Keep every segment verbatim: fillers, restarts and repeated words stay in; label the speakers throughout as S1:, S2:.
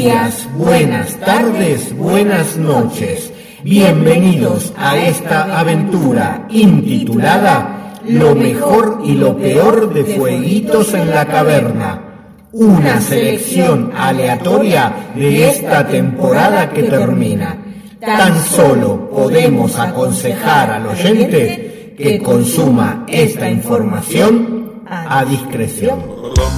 S1: días, buenas tardes, buenas noches. Bienvenidos a esta aventura intitulada Lo mejor y lo peor de Fueguitos en la Caverna. Una selección aleatoria de esta temporada que termina. Tan solo podemos aconsejar al oyente que consuma esta información a discreción.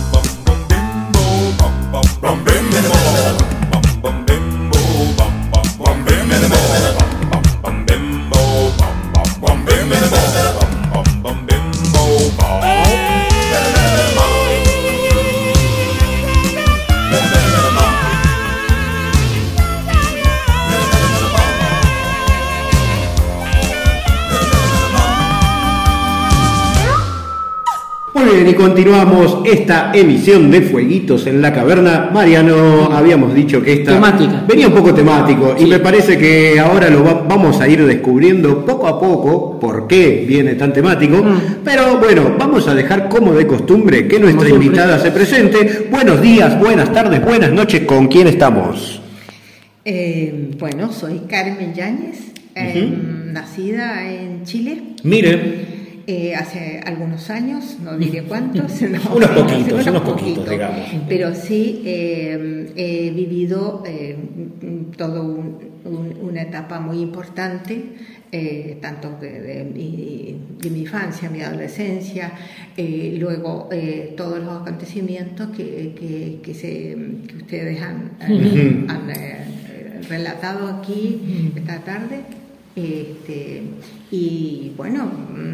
S2: Y continuamos esta emisión de Fueguitos en la Caverna. Mariano, habíamos dicho que esta
S3: temática
S2: venía un poco temático, sí. Y me parece que ahora lo va, vamos a ir descubriendo poco a poco por qué viene tan temático. Mm. Pero bueno, vamos a dejar como de costumbre que nuestra como invitada se presente. Buenos días, buenas tardes, buenas noches. ¿Con quién estamos?
S4: Eh, bueno, soy Carmen Yáñez, eh, uh-huh. nacida en Chile.
S2: Mire.
S4: Eh, hace algunos años, no diré cuántos, no,
S2: unos poquitos,
S4: unos,
S2: unos
S4: poquitos,
S2: poquitos, digamos.
S4: Pero sí eh, he vivido eh, toda un, un, una etapa muy importante, eh, tanto de, de, mi, de mi infancia, mi adolescencia, eh, luego eh, todos los acontecimientos que, que, que, se, que ustedes han, uh-huh. han eh, relatado aquí uh-huh. esta tarde. Este, y bueno,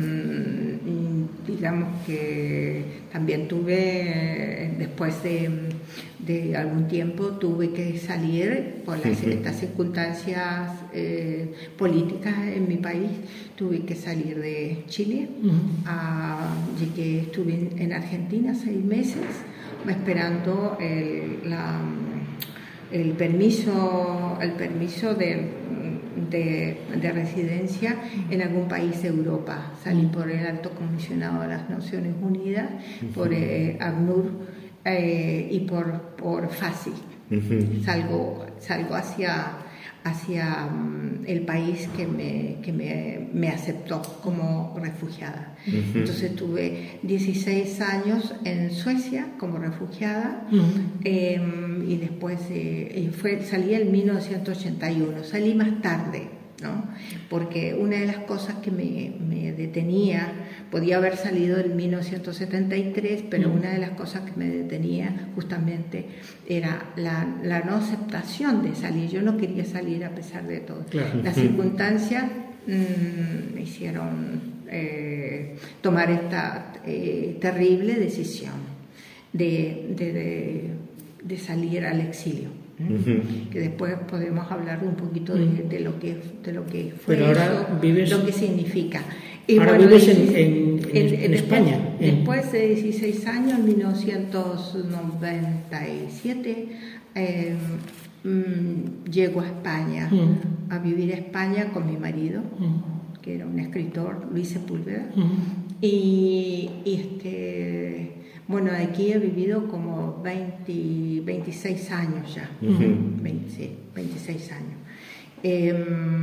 S4: mmm, digamos que también tuve, después de, de algún tiempo, tuve que salir por las, uh-huh. estas circunstancias eh, políticas en mi país, tuve que salir de Chile, uh-huh. a, llegué, estuve en, en Argentina seis meses, esperando el, la, el permiso, el permiso de De, de residencia en algún país de Europa. Salí por el Alto Comisionado de las Naciones Unidas, uh-huh. por eh, ACNUR eh, y por, por FACI. Uh-huh. Salgo, salgo hacia, hacia um, el país que, me, que me, me aceptó como refugiada. Uh-huh. Entonces tuve dieciséis años en Suecia como refugiada, uh-huh. eh, y después eh, fue, salí en mil novecientos ochenta y uno, salí más tarde, ¿no? Porque una de las cosas que me, me detenía, podía haber salido en mil novecientos setenta y tres, pero uh-huh. una de las cosas que me detenía justamente era la, la no aceptación de salir. Yo no quería salir a pesar de todo. Claro. Las circunstancias mmm, me hicieron eh, tomar esta eh, terrible decisión de, de, de, de salir al exilio. Uh-huh. Que después podemos hablar un poquito de, de lo que de lo que fue.
S3: Pero ahora
S4: eso,
S3: vives,
S4: lo que significa. Y
S3: ahora
S4: bueno,
S3: vives en, en, en, en, en
S4: después,
S3: España.
S4: Después de dieciséis años, en mil novecientos noventa y siete, eh, mmm, llego a España, uh-huh. a vivir a España con mi marido, uh-huh. que era un escritor, Luis Sepúlveda, uh-huh. y, y este bueno, aquí he vivido como veinte, veintiséis años ya, uh-huh. veinte, sí, veintiséis años. Eh,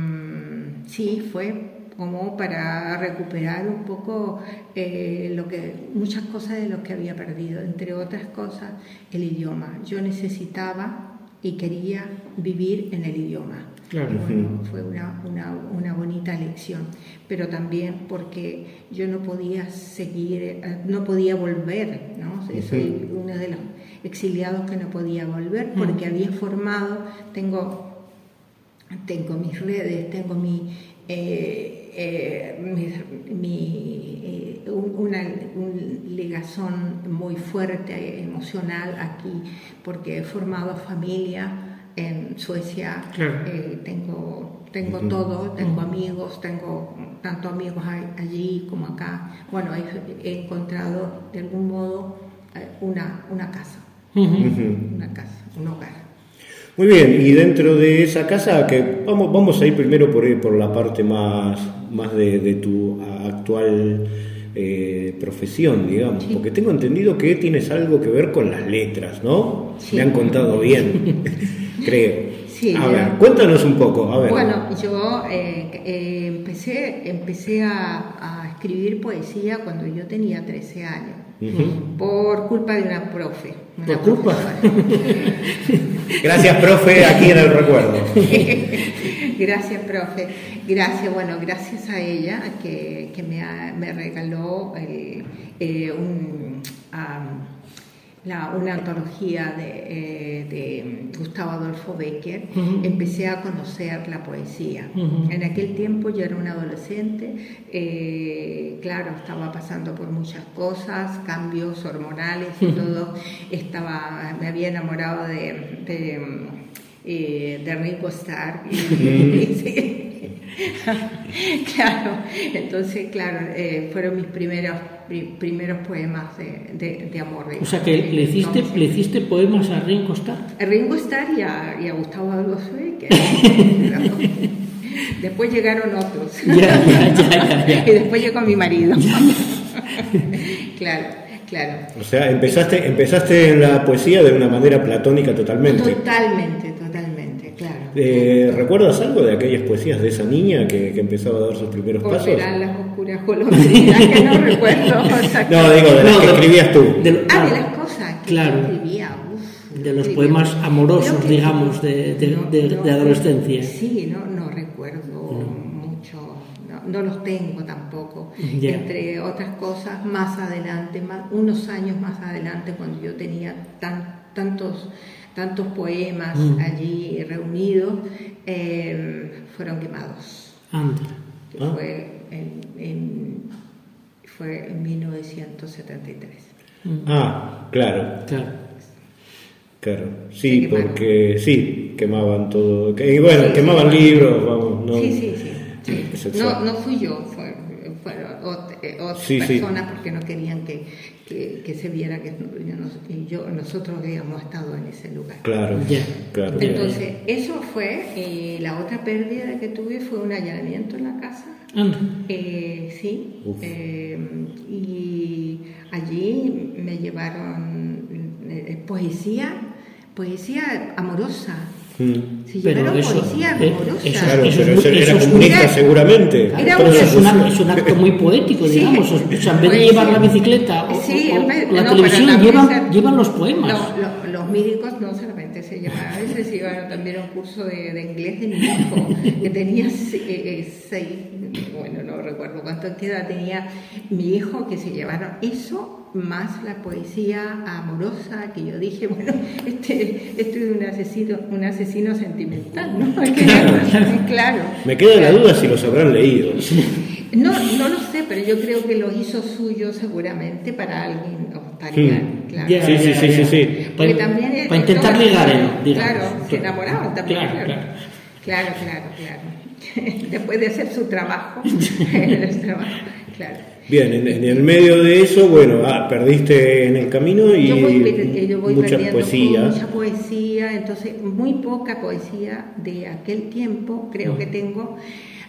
S4: sí, fue como para recuperar un poco eh, lo que, muchas cosas de lo que había perdido, entre otras cosas el idioma. Yo necesitaba y quería vivir en el idioma. Claro. Y bueno, fue una, una, una bonita lección, pero también porque yo no podía seguir, no podía volver, ¿no? Soy uno de los exiliados que no podía volver porque uh-huh. había formado, tengo, tengo mis redes, tengo mi, eh, eh, mi, mi eh, una, un ligazón muy fuerte emocional aquí porque he formado familia. En Suecia, claro. eh, tengo, tengo uh-huh. todo, tengo uh-huh. amigos, tengo tanto amigos allí como acá. Bueno, he, he encontrado de algún modo eh, una, una casa, uh-huh. una casa, un hogar.
S2: Muy bien, y dentro de esa casa, que vamos, vamos a ir primero por, por la parte más, más de, de tu actual eh, profesión, digamos,
S4: Sí.
S2: porque tengo entendido que tienes algo que ver con las letras, ¿no?
S4: Sí.
S2: Me han contado bien, creo.
S4: Sí,
S2: a
S4: yo-
S2: ver, cuéntanos un poco, a ver.
S4: Bueno, yo eh, eh, empecé, empecé a, a escribir poesía cuando yo tenía trece años,
S2: Ujú.
S4: por culpa de una profe. Una
S3: ¿Por culpa?
S4: profesora.
S2: Gracias, profe, aquí en el recuerdo.
S4: Gracias, profe. Gracias, bueno, gracias a ella que, que me, ha- me regaló el, eh, un, am, la, una antología de, eh, de Gustavo Adolfo Bécquer.
S3: Ujú.
S4: Empecé a conocer la poesía.
S3: Ujú.
S4: En aquel tiempo yo era una adolescente, eh, claro, estaba pasando por muchas cosas, cambios hormonales y todo. Estaba, me había enamorado de, de, eh, de Ringo Starr. Y, sí. Claro, entonces, claro, eh, fueron mis primeros, pri- primeros poemas de, de, de amor.
S3: O sea que le hiciste,
S4: No,
S3: le hiciste poemas a Ringo Starr.
S4: a Ringo Starr y a, y a Gustavo Adolfo Bécquer. Después llegaron otros.
S3: Ya, ya, ya, ya,
S4: Y
S3: ya.
S4: después llegó mi marido. Claro, claro.
S2: O sea, empezaste, empezaste en la poesía de una manera platónica totalmente.
S4: Totalmente, totalmente, claro.
S2: Eh, ¿Recuerdas algo de aquellas poesías de esa niña que, que empezaba a dar sus primeros pasos?
S4: Volverán las oscuras golondrinas, que no recuerdo.
S2: No, digo, de las
S3: No,
S2: que
S3: de-
S2: escribías tú.
S3: de lo-
S4: Ah,
S3: claro,
S4: de las cosas que
S3: claro.
S4: yo escribía. Uf,
S3: De los
S4: escribía.
S3: poemas amorosos,
S4: Creo que-
S3: digamos, de, de,
S4: no,
S3: de-
S4: no,
S3: de adolescencia.
S4: Sí, no, no recuerdo mucho, no, no los tengo tampoco.
S3: Ya.
S4: Entre otras cosas, más adelante, más, unos años más adelante, cuando yo tenía tan, tantos, tantos poemas
S3: Mm.
S4: allí reunidos, eh, fueron quemados.
S3: Anda.
S4: Que
S2: Ah.
S4: fue, en, en- fue en mil novecientos setenta y tres.
S3: Mm.
S2: Ah, claro,
S3: Claro.
S2: claro.
S4: Se
S2: Sí,
S4: quemaron.
S2: porque sí, quemaban todo. que- Y bueno,
S4: Sí,
S2: quemaban
S4: sí.
S2: libros, vamos, no.
S4: Sí, sí, sí. sí.
S2: Eso
S4: No,
S2: fue.
S4: no fui yo, fue- fueron ot- eh, otras
S2: Sí, sí.
S4: personas porque no querían que, que, que se viera que yo, nos- que yo- nosotros habíamos estado en ese lugar.
S2: Claro,
S3: Ya.
S2: claro.
S3: Ya.
S4: Entonces, eso fue, y la otra pérdida que tuve fue un allanamiento en la casa.
S3: Anda.
S4: Eh, sí,
S2: Uf.
S4: eh, y allí me llevaron eh, poesía, poesía amorosa.
S2: Mm.
S4: Se
S3: Pero
S4: llevaron
S3: eso-
S4: poesía
S3: eh,
S4: amorosa.
S3: eso-
S2: Claro,
S3: Eso
S2: pero
S3: es
S2: ese
S3: muy-
S2: era
S3: eso es
S2: comunista
S4: muy-
S2: seguramente.
S4: Era
S2: Pero
S4: una-
S2: eso
S3: Es,
S2: fue-
S3: una- es un acto muy poético,
S4: Sí.
S3: digamos. O sea, en vez de
S4: Pues
S3: llevar
S4: sí.
S3: la bicicleta o,
S4: Sí,
S3: o-
S4: en vez-
S3: o la
S4: no,
S3: televisión,
S4: pero también
S3: llevan,
S4: se-
S3: llevan los poemas.
S4: No, lo- los médicos no solamente se llevaron, a veces se llevaron también un curso de, de inglés de mi hijo, que tenía se- eh, eh, seis, bueno, no recuerdo cuánto edad tenía mi hijo, que se llevaron eso, más la poesía amorosa, que yo dije, bueno, este, este es un asesino, un asesino sentimental, ¿no?
S3: Claro.
S4: Claro.
S2: Me queda la duda si los habrán leído.
S4: No, no lo sé, pero yo creo que lo hizo suyo seguramente para alguien, o estaría,
S2: Hmm.
S4: claro.
S3: Ya,
S2: Sí, sí,
S3: ya,
S2: sí,
S3: ya.
S2: sí, sí.
S4: Porque
S3: Pa-
S4: también es-
S3: para intentar
S4: todo-
S3: ligar él, digamos.
S4: Claro, se enamoraban también.
S3: Claro,
S4: Claro,
S3: claro.
S4: claro, claro. claro. Después de hacer su trabajo, el trabajo, claro.
S2: Bien, en, en el medio de eso, bueno, ah, perdiste en el camino y
S4: Yo voy, per- yo voy
S2: mucha
S4: perdiendo
S2: poesía.
S4: mucha poesía, entonces muy poca poesía de aquel tiempo, creo
S2: Mm.
S4: que tengo.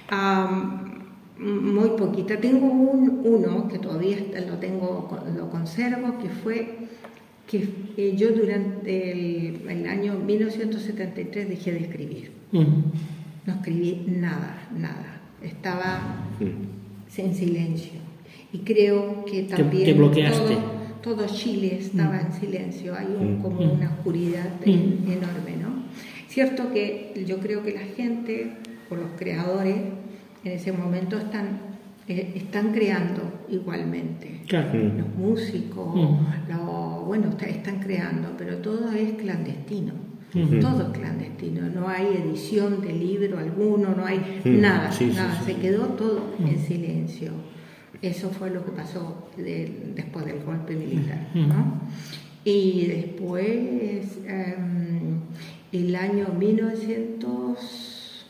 S4: am, muy poquita. Tengo un, uno que todavía está- lo tengo, lo conservo, que fue que eh, yo durante el, el año mil novecientos setenta y tres dejé de escribir.
S3: Mm.
S4: No escribí nada, nada. Estaba
S2: Mm.
S4: en silencio. Y creo que también
S3: te bloqueaste.
S4: Todo, todo Chile estaba en silencio. Hay un,
S2: Mm.
S4: como
S3: Mm.
S4: una oscuridad
S3: Mm.
S4: en- enorme, ¿no? Cierto que yo creo que la gente o los creadores en ese momento están, eh, están creando igualmente.
S3: Claro.
S2: Mm.
S4: Los músicos,
S3: Mm.
S4: los, bueno, está- están creando, pero todo es clandestino.
S3: Mm.
S4: Todo es clandestino, no hay edición de libro alguno, no hay
S2: Mm.
S4: nada,
S2: Sí, sí,
S4: nada.
S2: sí.
S4: Se quedó todo en silencio. Eso fue lo que pasó de- después del golpe militar,
S3: Mm.
S4: ¿no? Y después, em, el año mil novecientos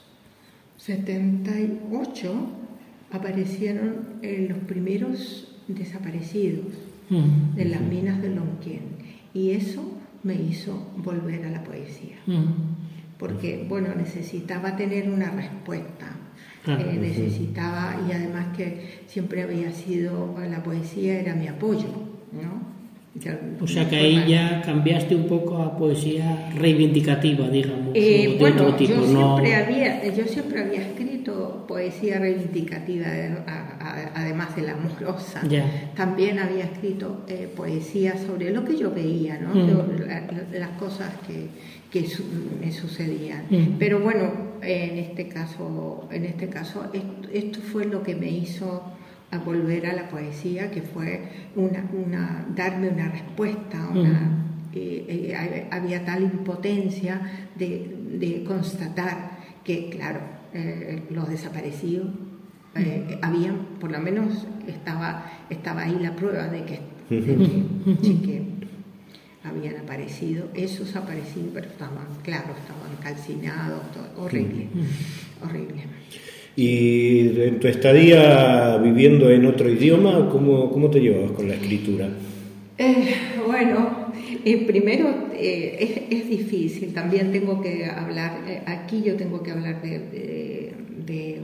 S4: setenta y ocho, aparecieron eh, los primeros desaparecidos
S3: Mm.
S4: de las minas de Lonquén. Y eso me hizo volver a la poesía.
S3: Mm.
S4: porque, bueno, necesitaba tener una respuesta.
S3: Ah,
S4: Eh, necesitaba, y además que siempre había sido, la poesía era mi apoyo, ¿no? Ya,
S3: O sea que
S4: no fue
S3: ahí
S4: mal.
S3: ya cambiaste un poco a poesía reivindicativa, digamos,
S4: Eh,
S3: o de
S4: bueno,
S3: otro tipo,
S4: yo,
S3: no...
S4: siempre había, yo siempre había escrito poesía reivindicativa, eh, a- a- además de la amorosa.
S3: Ya.
S4: También había escrito eh, poesía sobre lo que yo veía, ¿no?
S3: Mm.
S4: Lo- la- la- las cosas que, que su- me sucedían.
S3: Mm.
S4: Pero bueno, en este caso, en este caso esto, esto fue lo que me hizo a volver a la poesía, que fue una, una, darme una respuesta, una, eh, eh, había tal impotencia de, de constatar que, claro, eh, los desaparecidos eh, habían, por lo menos estaba, estaba ahí la prueba de que, de que, sí, que habían aparecido, esos aparecidos, pero estaban, claro, estaban calcinados, todo, horrible, horrible.
S1: Y en tu estadía viviendo en otro idioma, ¿cómo, cómo te llevabas con la escritura?
S4: Eh, bueno, eh, primero eh, es, es difícil, también tengo que hablar, eh, aquí yo tengo que hablar de, de, de,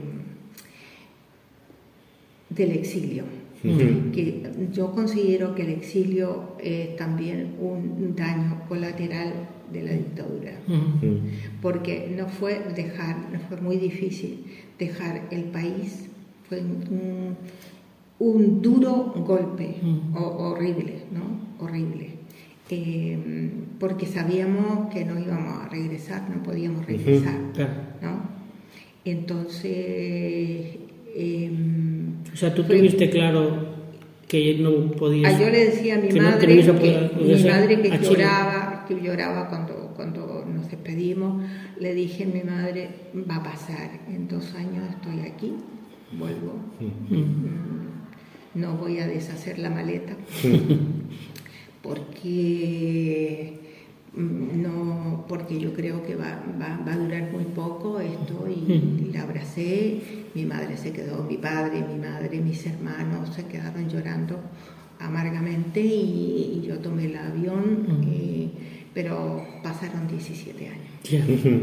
S4: del exilio.
S3: Uh-huh.
S4: Que yo considero que el exilio es también un daño colateral de la dictadura,
S3: Uh-huh.
S4: porque no fue dejar, no fue muy difícil dejar el país, fue un, un duro golpe,
S3: Uh-huh.
S4: o, horrible, ¿no? Horrible. Eh, porque sabíamos que no íbamos a regresar, no podíamos regresar,
S3: Uh-huh. Claro.
S4: ¿no? Entonces, eh,
S3: O sea, tú
S4: fue-
S3: tuviste claro que no podías...
S4: Ah, yo le decía a mi
S3: que no te
S4: madre,
S3: ibas a
S4: que,
S3: poder
S4: mi
S3: regresar
S4: madre que
S3: a Chile.
S4: lloraba, que lloraba cuando, cuando nos despedimos. Le dije a mi madre, va a pasar, en dos años estoy aquí, vuelvo, mm, no voy a deshacer la maleta, porque mm, no, porque yo creo que va, va, va a durar muy poco esto, y la abracé. Mi madre se quedó, mi padre, mi madre, mis hermanos se quedaron llorando amargamente, y, y yo tomé el avión, eh, pero pasaron diecisiete años.
S3: Ya.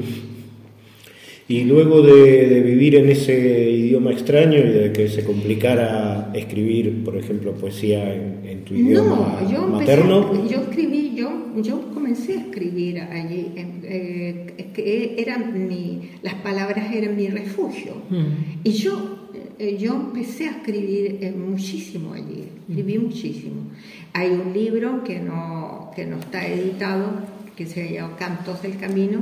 S1: Y luego de, de vivir en ese idioma extraño y de que se complicara escribir, por ejemplo, poesía en, en tu idioma
S4: No, yo empecé,
S1: materno,
S4: yo escribí, yo, yo comencé a escribir allí, eh, eh, que eran mi, las palabras eran mi refugio,
S3: Mm.
S4: y yo, eh, yo empecé a escribir eh, muchísimo allí, escribí muchísimo. Hay un libro que no, que no está editado, que se llama Cantos del Camino,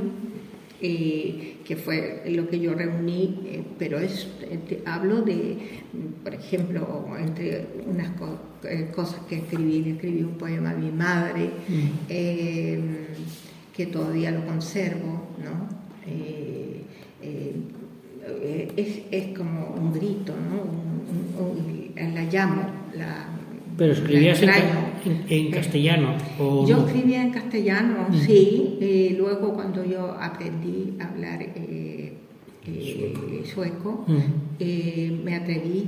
S4: eh, que fue lo que yo reuní, eh, pero es, eh, te- hablo de, por ejemplo, entre unas co- eh, cosas que escribí, le escribí un poema a mi madre, eh, que todavía lo conservo, ¿no? Eh, eh, eh, es, es como un grito, ¿no? Un- un- un- la llamo, la...
S3: Pero escribías en,
S4: la
S3: ca-
S4: extraño.
S3: en- en castellano, ¿o
S4: Yo
S3: no?
S4: escribía en castellano, sí. Eh, luego cuando yo aprendí a hablar eh, eh, sueco,
S3: Mm.
S4: eh, me atreví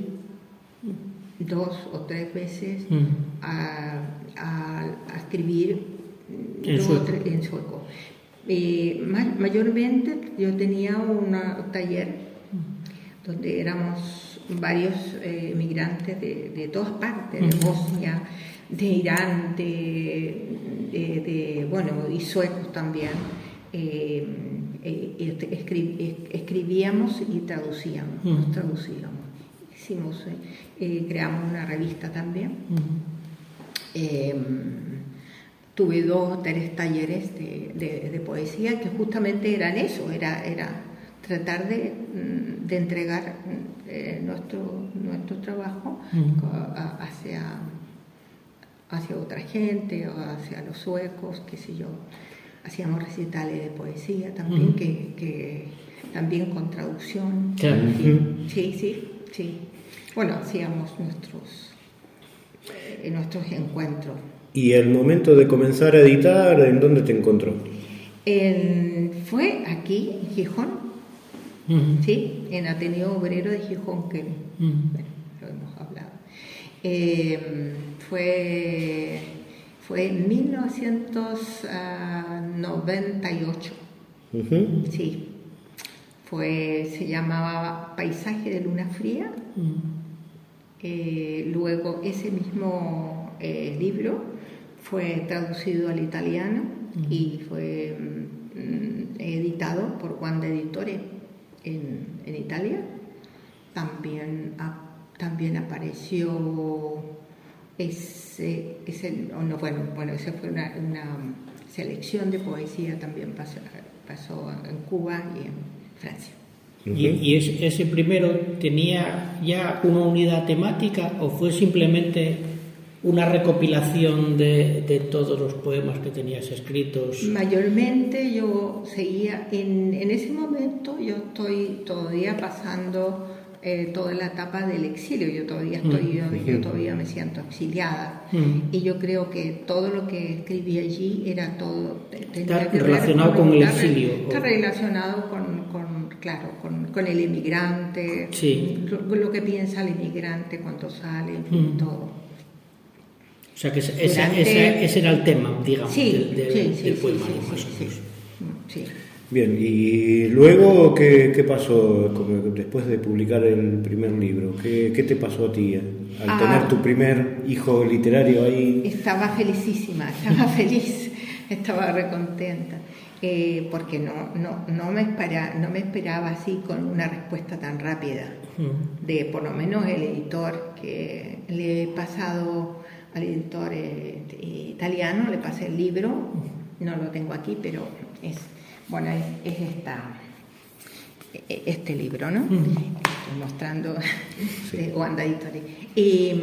S4: dos o tres veces
S3: Mm.
S4: a, a- a escribir
S3: En
S4: dos o
S3: sueco.
S4: tres- en sueco. Eh, ma- mayormente yo tenía un taller donde éramos varios eh, migrantes de, de todas partes, de
S3: Ujú.
S4: Bosnia, de Irán, de, de- de- bueno, y suecos también. Eh, eh, este, escri- es- escribíamos y traducíamos, nos
S3: Ujú.
S4: traducíamos. Hicimos, eh, eh, creamos una revista también.
S3: Mm.
S4: Eh, tuve dos o tres talleres de, de- de poesía que justamente eran eso, era, era tratar de, mm, de entregar mm, eh, nuestro, nuestro trabajo
S3: Mm.
S4: co- a- hacia, hacia otra gente, o hacia los suecos, qué sé yo. Hacíamos recitales de poesía también,
S3: Mm.
S4: que, que también con traducción.
S3: Claro.
S4: Sí, sí, sí, sí. Bueno, hacíamos nuestros, eh, nuestros encuentros.
S1: y el momento de comenzar a editar, ¿en dónde te encontró?
S4: En- fue aquí, en Gijón,
S3: Mm.
S4: ¿sí? En Ateneo Obrero de Gijón, que
S3: Mm.
S4: bueno, lo hemos hablado. Eh, fue, fue en mil novecientos noventa y ocho, Uh-huh. Sí. Fue, se llamaba Paisaje de Luna Fría. Uh-huh. Eh, luego ese mismo eh, libro fue traducido al italiano uh-huh. y fue mm, editado por Wanda Editore en, en Italia. También, a, también apareció ese, ese no, bueno, bueno, esa fue una, una selección de poesía, también pasó, pasó en Cuba y en Francia.
S3: Uh-huh. ¿Y, y ese, ese primero tenía ya una unidad temática o fue simplemente una recopilación de, de todos los poemas que tenías escritos?
S4: Mayormente yo seguía, en, en ese momento yo estoy todavía pasando eh, toda la etapa del exilio, yo todavía estoy, uh-huh. yo, yo todavía me siento exiliada uh-huh. y yo creo que todo lo que escribí allí era todo...
S3: Está relacionado con el exilio.
S4: Está relacionado con, con claro, con, con el inmigrante,
S3: sí.
S4: lo, lo que piensa el inmigrante cuando sale, en fin, uh-huh. todo.
S3: O sea que ese, Durante... ese, ese era el tema, digamos,
S4: sí,
S3: del, del,
S4: sí, sí,
S3: del
S4: sí,
S3: poema.
S4: Sí,
S3: más
S4: sí,
S3: o menos.
S4: sí, sí.
S2: Bien, y luego, ¿qué, qué pasó después de publicar el primer libro? ¿Qué, qué te pasó a ti al ah, tener tu primer hijo literario ahí?
S4: Estaba felicísima, estaba feliz, estaba recontenta, eh, porque no, no, no, me espera, no me esperaba así con una respuesta tan rápida, uh-huh. de por lo menos el editor, que le he pasado al editor eh, italiano, le pasé el libro, no lo tengo aquí, pero es... Bueno, es, es esta, este libro, ¿no? Uh-huh. Estoy mostrando sí. de Wanda Editore. Y,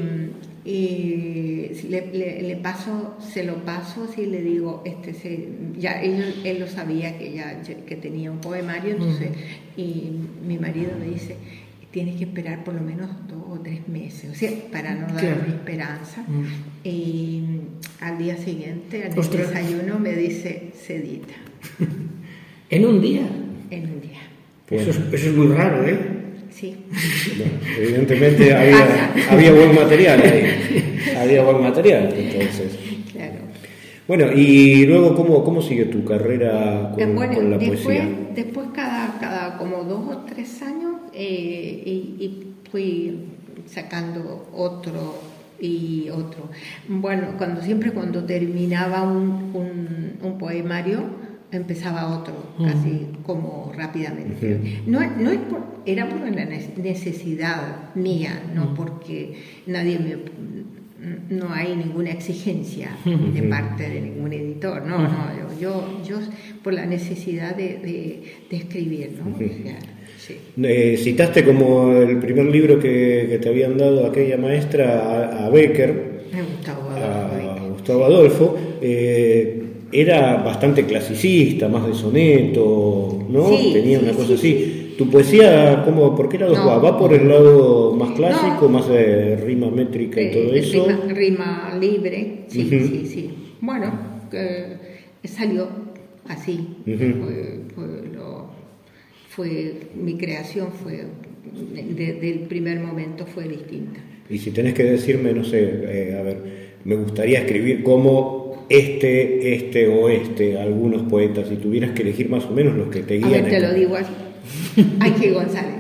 S4: y le, le, le paso, se lo paso, así le digo, este, se, ya él, él lo sabía que ya que tenía un poemario, entonces, uh-huh. y mi marido me dice, tienes que esperar por lo menos dos o tres meses, o sea, para no dar claro. esperanza. Uh-huh. Y al día siguiente, al Ostras. desayuno, me dice, se edita.
S3: ¿En un día?
S4: En un día.
S3: Bueno. Eso, es, eso es muy raro, ¿eh?
S4: Sí.
S2: Bueno, evidentemente había, había buen material ahí. Había buen material, entonces.
S4: Claro.
S2: Bueno, y luego, ¿cómo, cómo sigue tu carrera con,
S4: bueno,
S2: con la
S4: después,
S2: poesía?
S4: Después, cada, cada como dos o tres años, eh, y, y fui sacando otro y otro. Bueno, cuando siempre cuando terminaba un, un, un poemario, empezaba otro, uh-huh. casi como rápidamente. Uh-huh. No, no es por, era por una necesidad mía, no uh-huh. porque nadie me, no hay ninguna exigencia uh-huh. de parte de ningún editor, no, uh-huh. no, yo, yo, yo por la necesidad de, de, de escribir, ¿no? Uh-huh. O sea, sí.
S2: Eh, citaste como el primer libro que, que te habían dado aquella maestra a, a Becker,
S4: a Gustavo Adolfo.
S2: A, a Gustavo Adolfo. Eh, Era bastante clasicista, más de soneto, ¿no?
S4: Sí,
S2: Tenía
S4: sí,
S2: una cosa
S4: sí,
S2: así.
S4: Sí.
S2: ¿Tu poesía, cómo, por qué lado
S4: no,
S2: va? ¿Va por el lado más clásico,
S4: no.
S2: más de rima métrica y
S4: eh,
S2: todo eso?
S4: Rima, rima libre, sí, uh-huh. sí, sí. Bueno, eh, salió así. Uh-huh. Fue, fue, lo, fue, mi creación fue, desde el primer momento fue distinta.
S2: Y si tenés que decirme, no sé, eh, a ver, me gustaría escribir como... Este, este o este, algunos poetas, si tuvieras que elegir más o menos los que te guían.
S4: A ver, te en... lo digo así. Ángel González.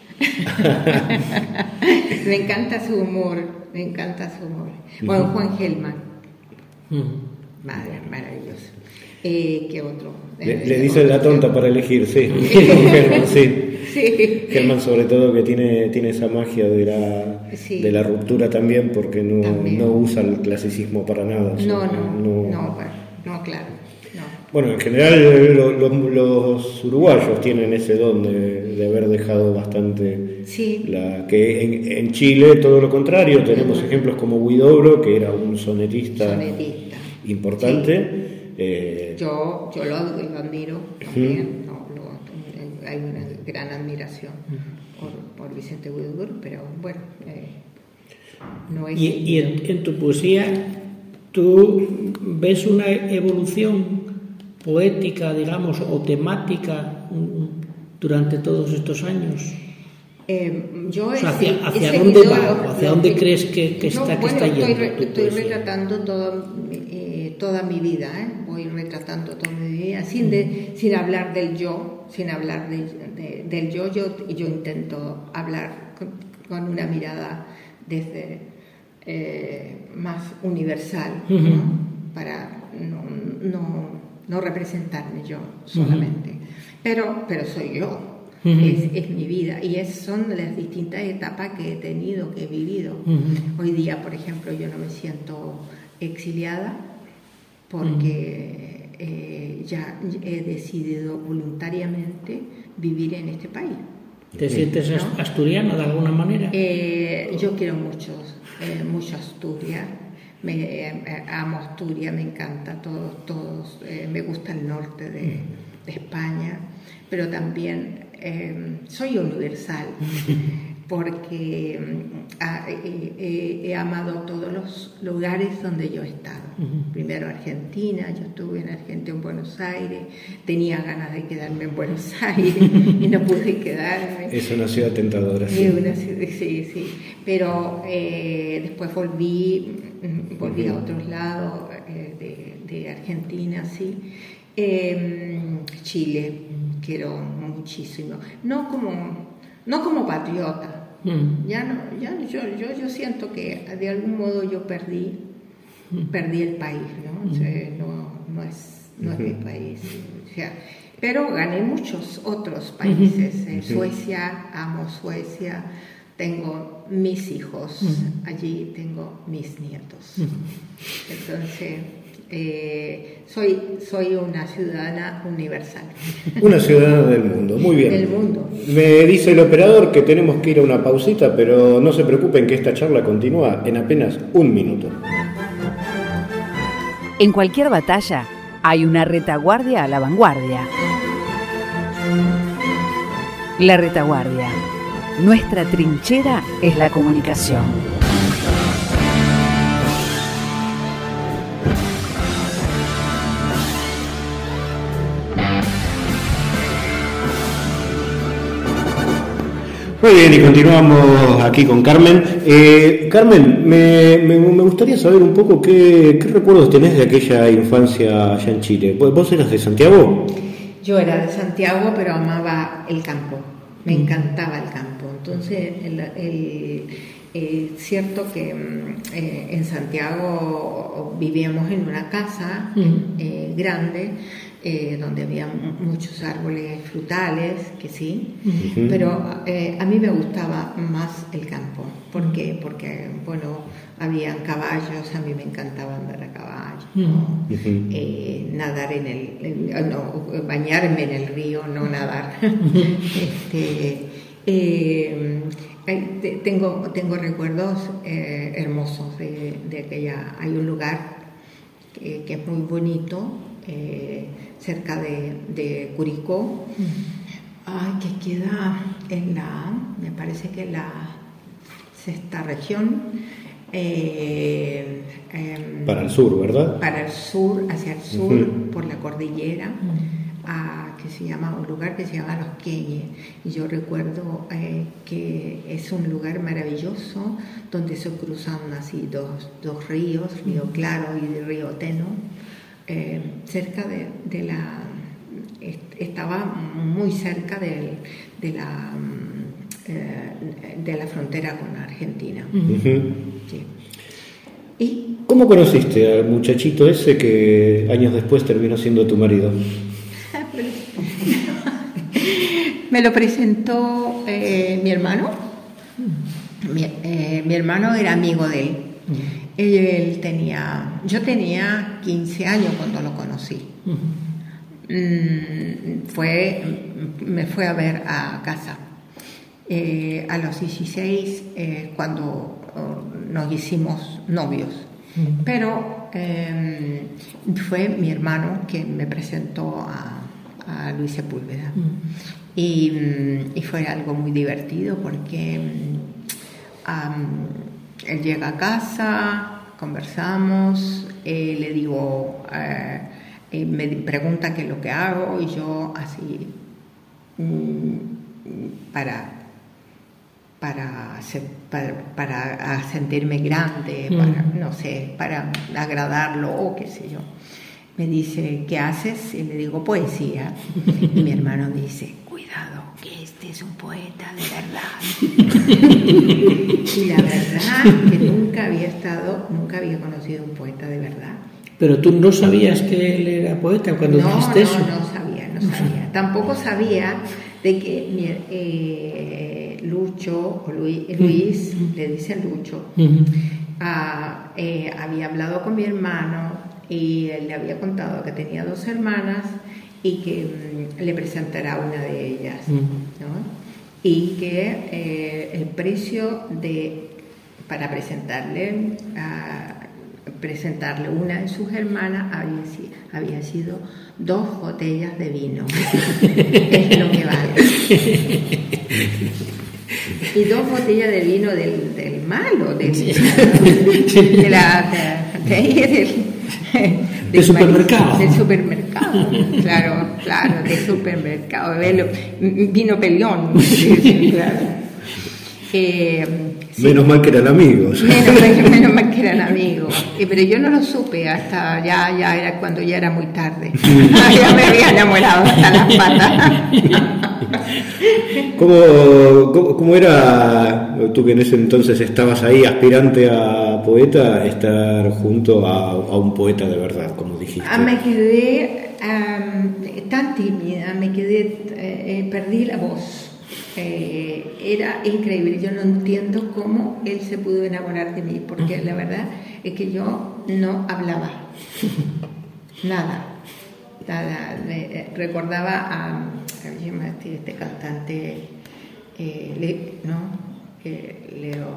S4: Me encanta su humor, me encanta su humor. Bueno, Juan Gelman. Uh-huh. Madre, maravilloso. Eh, ¿Qué otro?
S2: Le, eh, le dicen la tonta para elegir, sí. Gelman, sí. Sí. Gelman sobre todo que tiene, tiene esa magia de la, sí. de la ruptura también, porque no, también. no usa el clasicismo para nada.
S4: No, no, no, no, bueno, no, claro. No.
S2: Bueno, en general lo, lo, los uruguayos tienen ese don de, de haber dejado bastante...
S4: Sí.
S2: La, que en, en Chile todo lo contrario, tenemos uh-huh. ejemplos como Huidobro, que era un sonetista, sonetista. importante. Sí.
S4: Eh, yo, yo lo, lo admiro también, uh-huh. no, lo, hay una gran admiración por, por Vicente Huidobro, pero bueno, eh, no es...
S3: Y, y en, en tu poesía, ¿tú ves una evolución poética, digamos, o temática durante todos estos años?
S4: Eh, yo
S3: o sea, ¿hacia,
S4: he,
S3: hacia
S4: he
S3: dónde va?
S4: Lo,
S3: ¿Hacia
S4: lo
S3: dónde
S4: que,
S3: crees que, que,
S4: no,
S3: está, que
S4: bueno,
S3: está yendo?
S4: Estoy, estoy retratando todo, eh, toda mi vida, ¿eh? Voy tratando toda mi vida, sin, de, sin hablar del yo, sin hablar de, de, del yo, yo, yo intento hablar con, con una mirada desde eh, más universal, uh-huh. ¿no? Para no, no, no representarme yo solamente, uh-huh. pero, pero soy yo. Uh-huh. Es, es mi vida y es, son las distintas etapas que he tenido, que he vivido. Uh-huh. Hoy día, por ejemplo, yo no me siento exiliada porque uh-huh. eh, ya he decidido voluntariamente vivir en este país.
S3: ¿Te sientes ¿no? asturiana de alguna manera?
S4: Eh, yo quiero mucho, eh, mucho Asturias. Me, eh, amo Asturias, me encanta todos, todos eh, me gusta el norte de, de España, pero también eh, soy universal porque ah, eh, eh, he amado todos los lugares donde yo he estado. Uh-huh. Primero Argentina, yo estuve en Argentina, en Buenos Aires, tenía ganas de quedarme en Buenos Aires y no pude quedarme.
S2: Es una ciudad tentadora.
S4: Sí, una ciudad, sí, sí. Pero eh, después volví, volví uh-huh. a otros lados eh, de, de Argentina, sí. Eh, Chile, quiero muchísimo. No como... No como patriota, mm. ya no, ya yo, yo, yo siento que de algún modo yo perdí, mm. perdí el país, ¿no? O sea, no, no es, no mm-hmm. es mi país, o sea, pero gané muchos otros países. Mm-hmm. En Suecia, amo Suecia, tengo mis hijos mm-hmm. allí, tengo mis nietos, mm-hmm. entonces. Eh, soy, soy una ciudadana universal.
S2: Una ciudadana del mundo, muy bien.
S4: Del mundo.
S2: Me dice el operador que tenemos que ir a una pausita, pero no se preocupen que esta charla continúa en apenas un minuto.
S5: En cualquier batalla hay una retaguardia a la vanguardia. La retaguardia. Nuestra trinchera es la comunicación.
S2: Muy bien, y continuamos aquí con Carmen. Eh, Carmen, me, me, me gustaría saber un poco qué, qué recuerdos tenés de aquella infancia allá en Chile. ¿Vos eras de Santiago?
S4: Yo era de Santiago, pero amaba el campo, me mm. encantaba el campo. Entonces, el, el, es cierto que eh, en Santiago vivíamos en una casa mm. eh, grande, Eh, donde había m- muchos árboles frutales, que sí, uh-huh. pero eh, a mí me gustaba más el campo. ¿Por qué? Porque, bueno, habían caballos, a mí me encantaba andar a caballo, ¿no? uh-huh. eh, nadar en el, en, no, bañarme en el río, no nadar. este, eh, te, tengo, tengo recuerdos eh, hermosos de, de aquella, hay un lugar que, que es muy bonito, eh, cerca de, de Curicó, ay, que queda en la, me parece que la sexta región, eh, eh,
S2: para el sur, ¿verdad?
S4: Para el sur, hacia el sur, uh-huh. por la cordillera, uh-huh. a, que se llama, un lugar que se llama Los Queñes, y yo recuerdo eh, que es un lugar maravilloso donde se cruzan así dos, dos ríos, Río Claro y Río Teno. Eh, cerca de, de la estaba muy cerca de, de la eh, de la frontera con Argentina. Uh-huh. Sí. ¿Y
S2: cómo conociste al muchachito ese que años después terminó siendo tu marido?
S4: Me lo presentó eh, mi hermano. Mi, eh, mi hermano era amigo de él. Uh-huh. Él tenía, yo tenía quince años cuando lo conocí. Uh-huh. Mm, fue, me fue a ver a casa. Eh, a los dieciséis, eh, cuando uh, nos hicimos novios. Uh-huh. Pero eh, fue mi hermano quien me presentó a, a Luis Sepúlveda. Uh-huh. Y, y fue algo muy divertido porque um, él llega a casa, conversamos, eh, le digo, eh, eh, me pregunta qué es lo que hago y yo así, mm, para, para, para, para sentirme grande, mm. para, no sé, para agradarlo o qué sé yo. me dice, ¿qué haces? Y le digo, poesía. Y mi hermano dice, cuidado, que este es un poeta de verdad. Y la verdad que nunca había estado, nunca había conocido un poeta de verdad.
S3: Pero tú no sabías que él era poeta cuando
S4: no,
S3: dijiste
S4: no,
S3: eso.
S4: No, no sabía, no sabía. Tampoco sabía de que mi, eh, Lucho, o Luis, Luis uh-huh. le dice Lucho, uh-huh. uh, eh, había hablado con mi hermano y él le había contado que tenía dos hermanas y que um, le presentará una de ellas, uh-huh. ¿no? Y que eh, el precio de para presentarle a presentarle una de sus hermanas había, había sido dos botellas de vino. Es lo que vale. Y dos botellas de vino del, del malo, del, de la de, de, de, del,
S3: del supermercado.
S4: Del supermercado, claro, claro, del supermercado. Vino peleón, claro. Eh, sí.
S2: Menos mal que eran amigos.
S4: Menos, menos mal que eran amigos. Eh, pero yo no lo supe hasta ya, ya era cuando ya era muy tarde. Ya me había enamorado hasta las patas.
S2: ¿Cómo, cómo, ¿Cómo era, tú que en ese entonces estabas ahí, aspirante a poeta, estar junto a, a un poeta de verdad, como dijiste?
S4: Ah, me quedé um, tan tímida, me quedé, eh, perdí la voz. Eh, era increíble, yo no entiendo cómo él se pudo enamorar de mí, porque la verdad es que yo no hablaba nada, nada. Me recordaba a, a este cantante, eh, Le, no, eh, Leo,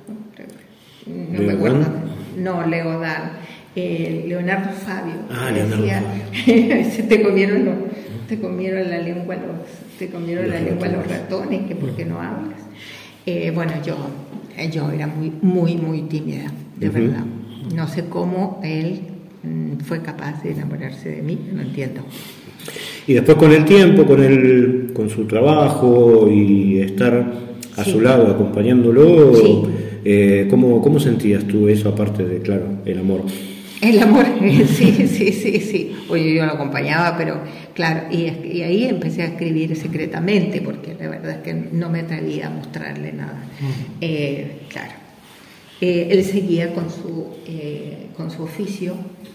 S4: no, no me acuerdo, no, Leo Dan, eh, Leonardo Fabio,
S2: ah,
S4: decía,
S2: Leonardo.
S4: se te comieron los, te comieron la lengua los te comieron la lengua los ratones, que por qué no hablas. Eh, bueno, yo, yo era muy, muy, muy tímida, de uh-huh. verdad. No sé cómo él mm, fue capaz de enamorarse de mí, no entiendo.
S2: Y después con el tiempo, con el, con su trabajo y estar a sí. su lado, acompañándolo, sí. eh, ¿cómo, ¿cómo sentías tú eso, aparte de, claro, el amor?
S4: El amor, sí, sí, sí, sí. Oye, yo lo acompañaba, pero claro, y, y ahí empecé a escribir secretamente, porque la verdad es que no me atrevía a mostrarle nada. Uh-huh. Eh, claro. Eh, él seguía con su, eh, con su oficio,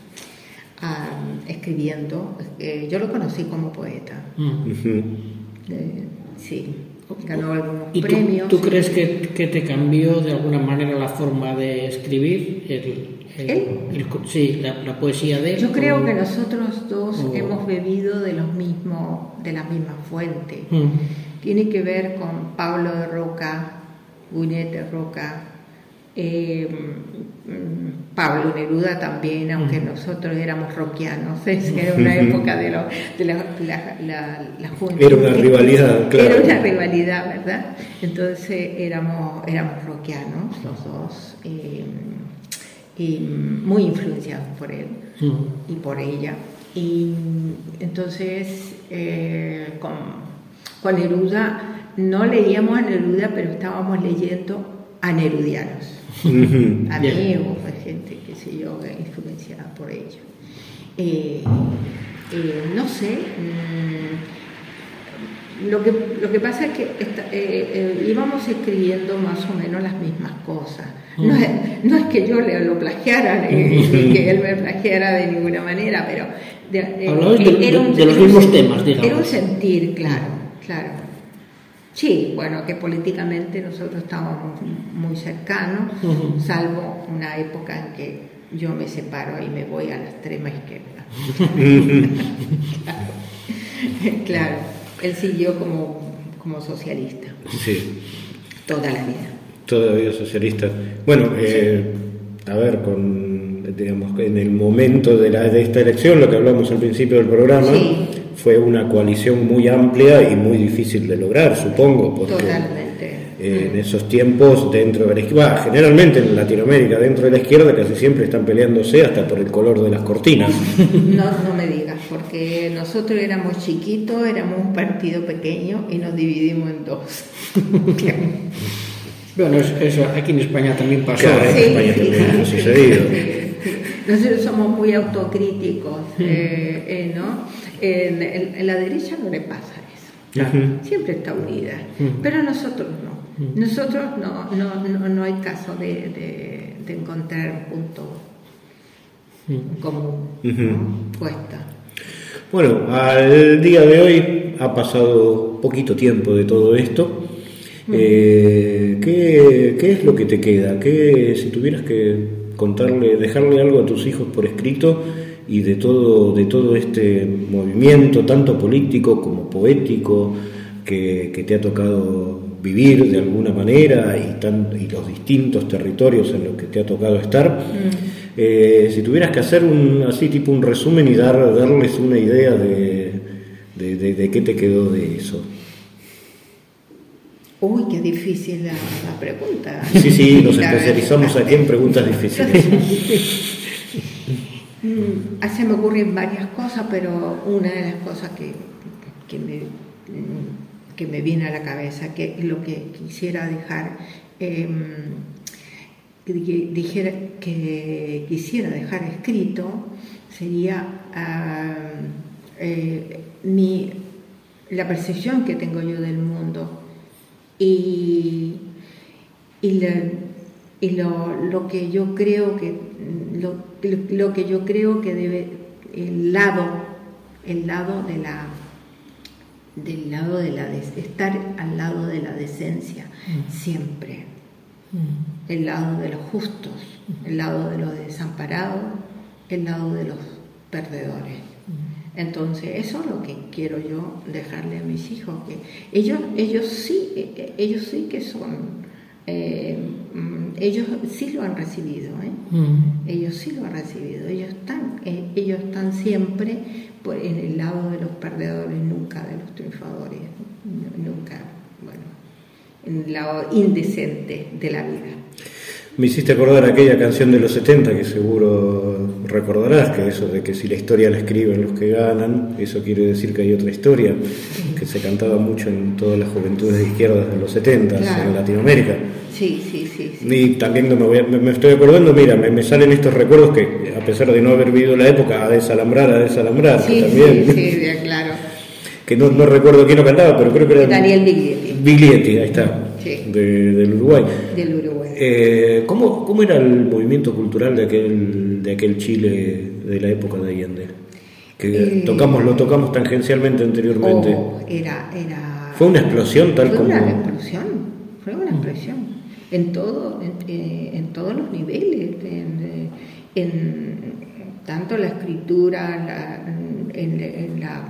S4: um, escribiendo. Eh, yo lo conocí como poeta. Uh-huh. Eh, sí, ganó algunos
S3: ¿Y
S4: premios.
S3: ¿Tú, tú crees que, que te cambió de alguna manera la forma de escribir? El, El, el, sí, la, la poesía de él.
S4: Yo creo o, que nosotros dos o, hemos bebido de los mismos, de la misma fuente. Uh-huh. Tiene que ver con Pablo de Roca, Gunnet de Roca, eh, Pablo Neruda también, aunque uh-huh. nosotros éramos rockianos. Es que era una época de, lo, de la, la, la, la juventud.
S2: Era una rivalidad, claro.
S4: Era una rivalidad, ¿verdad? Entonces éramos, éramos rockianos los dos. Eh, y muy influenciados por él uh-huh. y por ella. Y entonces eh, con, con Neruda no leíamos a Neruda, pero estábamos leyendo a nerudianos, uh-huh. amigos, yeah. gente, qué sé yo, influenciada por ellos. Eh, eh, no sé, mmm, lo que, lo que pasa es que esta, eh, eh, íbamos escribiendo más o menos las mismas cosas. No es, no es que yo le lo plagiara, ni que él me plagiara de ninguna manera, pero de, de,
S3: de,
S4: era un,
S3: de los mismos un, temas, digamos.
S4: Era un sentir, claro, claro. Sí, bueno, que políticamente nosotros estábamos muy cercanos, uh-huh. salvo una época en que yo me separo y me voy a la extrema izquierda. claro. claro, él siguió como, como socialista.
S2: Sí.
S4: Toda la vida.
S2: Toda la vida socialista. Bueno, eh, a ver, con, digamos, en el momento de, la, de esta elección, lo que hablamos al principio del programa, sí. fue una coalición muy amplia y muy difícil de lograr, supongo. Porque,
S4: Totalmente.
S2: Eh, en esos tiempos, dentro de la izquierda, generalmente en Latinoamérica, dentro de la izquierda, casi siempre están peleándose hasta por el color de las cortinas.
S4: No, no me digas, porque nosotros éramos chiquitos, éramos un partido pequeño y nos dividimos en dos.
S3: Bueno, eso aquí en España también pasó.
S2: Claro, en
S4: sí,
S2: España
S4: sí,
S2: también
S4: sí,
S2: ha
S4: sí,
S2: sucedido.
S4: Sí, sí. nosotros somos muy autocríticos, eh, eh, ¿no? En, en, en la derecha no le pasa eso, uh-huh. siempre está unida, uh-huh. pero nosotros no, uh-huh. nosotros no, no, no, no hay caso de, de, de encontrar un punto uh-huh. común, uh-huh. ¿no? Cuesta.
S2: Bueno, al día de hoy ha pasado poquito tiempo de todo esto. Eh, ¿qué, ¿Qué es lo que te queda? ¿Qué, si tuvieras que contarle, dejarle algo a tus hijos por escrito y de todo, de todo este movimiento, tanto político como poético, que, que te ha tocado vivir de alguna manera y, tan, y los distintos territorios en los que te ha tocado estar, mm. eh, si tuvieras que hacer un así tipo un resumen y dar, darles una idea de, de, de, de qué te quedó de eso.
S4: Uy, qué difícil la, la pregunta.
S2: Sí, sí, nos especializamos aquí en preguntas difíciles.
S4: mm, se me ocurren varias cosas, pero una de las cosas que, que, me, que me viene a la cabeza, que lo que quisiera dejar, eh, que, dijera, que quisiera dejar escrito, sería uh, eh, mi, la percepción que tengo yo del mundo. Y, y, la, y lo, lo que yo creo que lo, lo que yo creo que debe el lado el lado de la del lado de la de, estar al lado de la decencia mm. siempre mm. el lado de los justos, mm. el lado de los desamparados, el lado de los perdedores. Entonces eso es lo que quiero yo dejarle a mis hijos, que ellos ellos sí ellos sí que son eh, ellos sí lo han recibido, ¿eh? Mm. ellos sí lo han recibido, ellos están eh, ellos están siempre pues, en el lado de los perdedores, nunca de los triunfadores, nunca, bueno, en el lado indecente de la vida.
S2: Me hiciste acordar aquella canción de los setenta que seguro recordarás, que eso de que si la historia la escriben los que ganan, eso quiere decir que hay otra historia, que se cantaba mucho en todas las juventudes de izquierdas de los setenta, claro. en Latinoamérica.
S4: Sí, sí, sí. sí.
S2: Y también me, voy a, me, me estoy acordando, mira, me, me salen estos recuerdos que, a pesar de no haber vivido la época, a desalambrar, a desalambrar.
S4: Sí,
S2: también,
S4: sí, sí, claro.
S2: Que no, no recuerdo quién lo cantaba, pero creo que era...
S4: Daniel Biglietti.
S2: Biglietti, ahí está.
S4: Sí.
S2: De, del Uruguay.
S4: Del Uruguay.
S2: Eh, ¿cómo, ¿Cómo era el movimiento cultural de aquel, de aquel Chile de la época de Allende? Que eh, tocamos, lo tocamos tangencialmente anteriormente.
S4: Oh, era, era...
S2: ¿Fue una explosión tal
S4: fue
S2: como...?
S4: Fue una explosión, fue una explosión. En, todo, en, eh, en todos los niveles, en, en tanto la escritura, la, en, en la...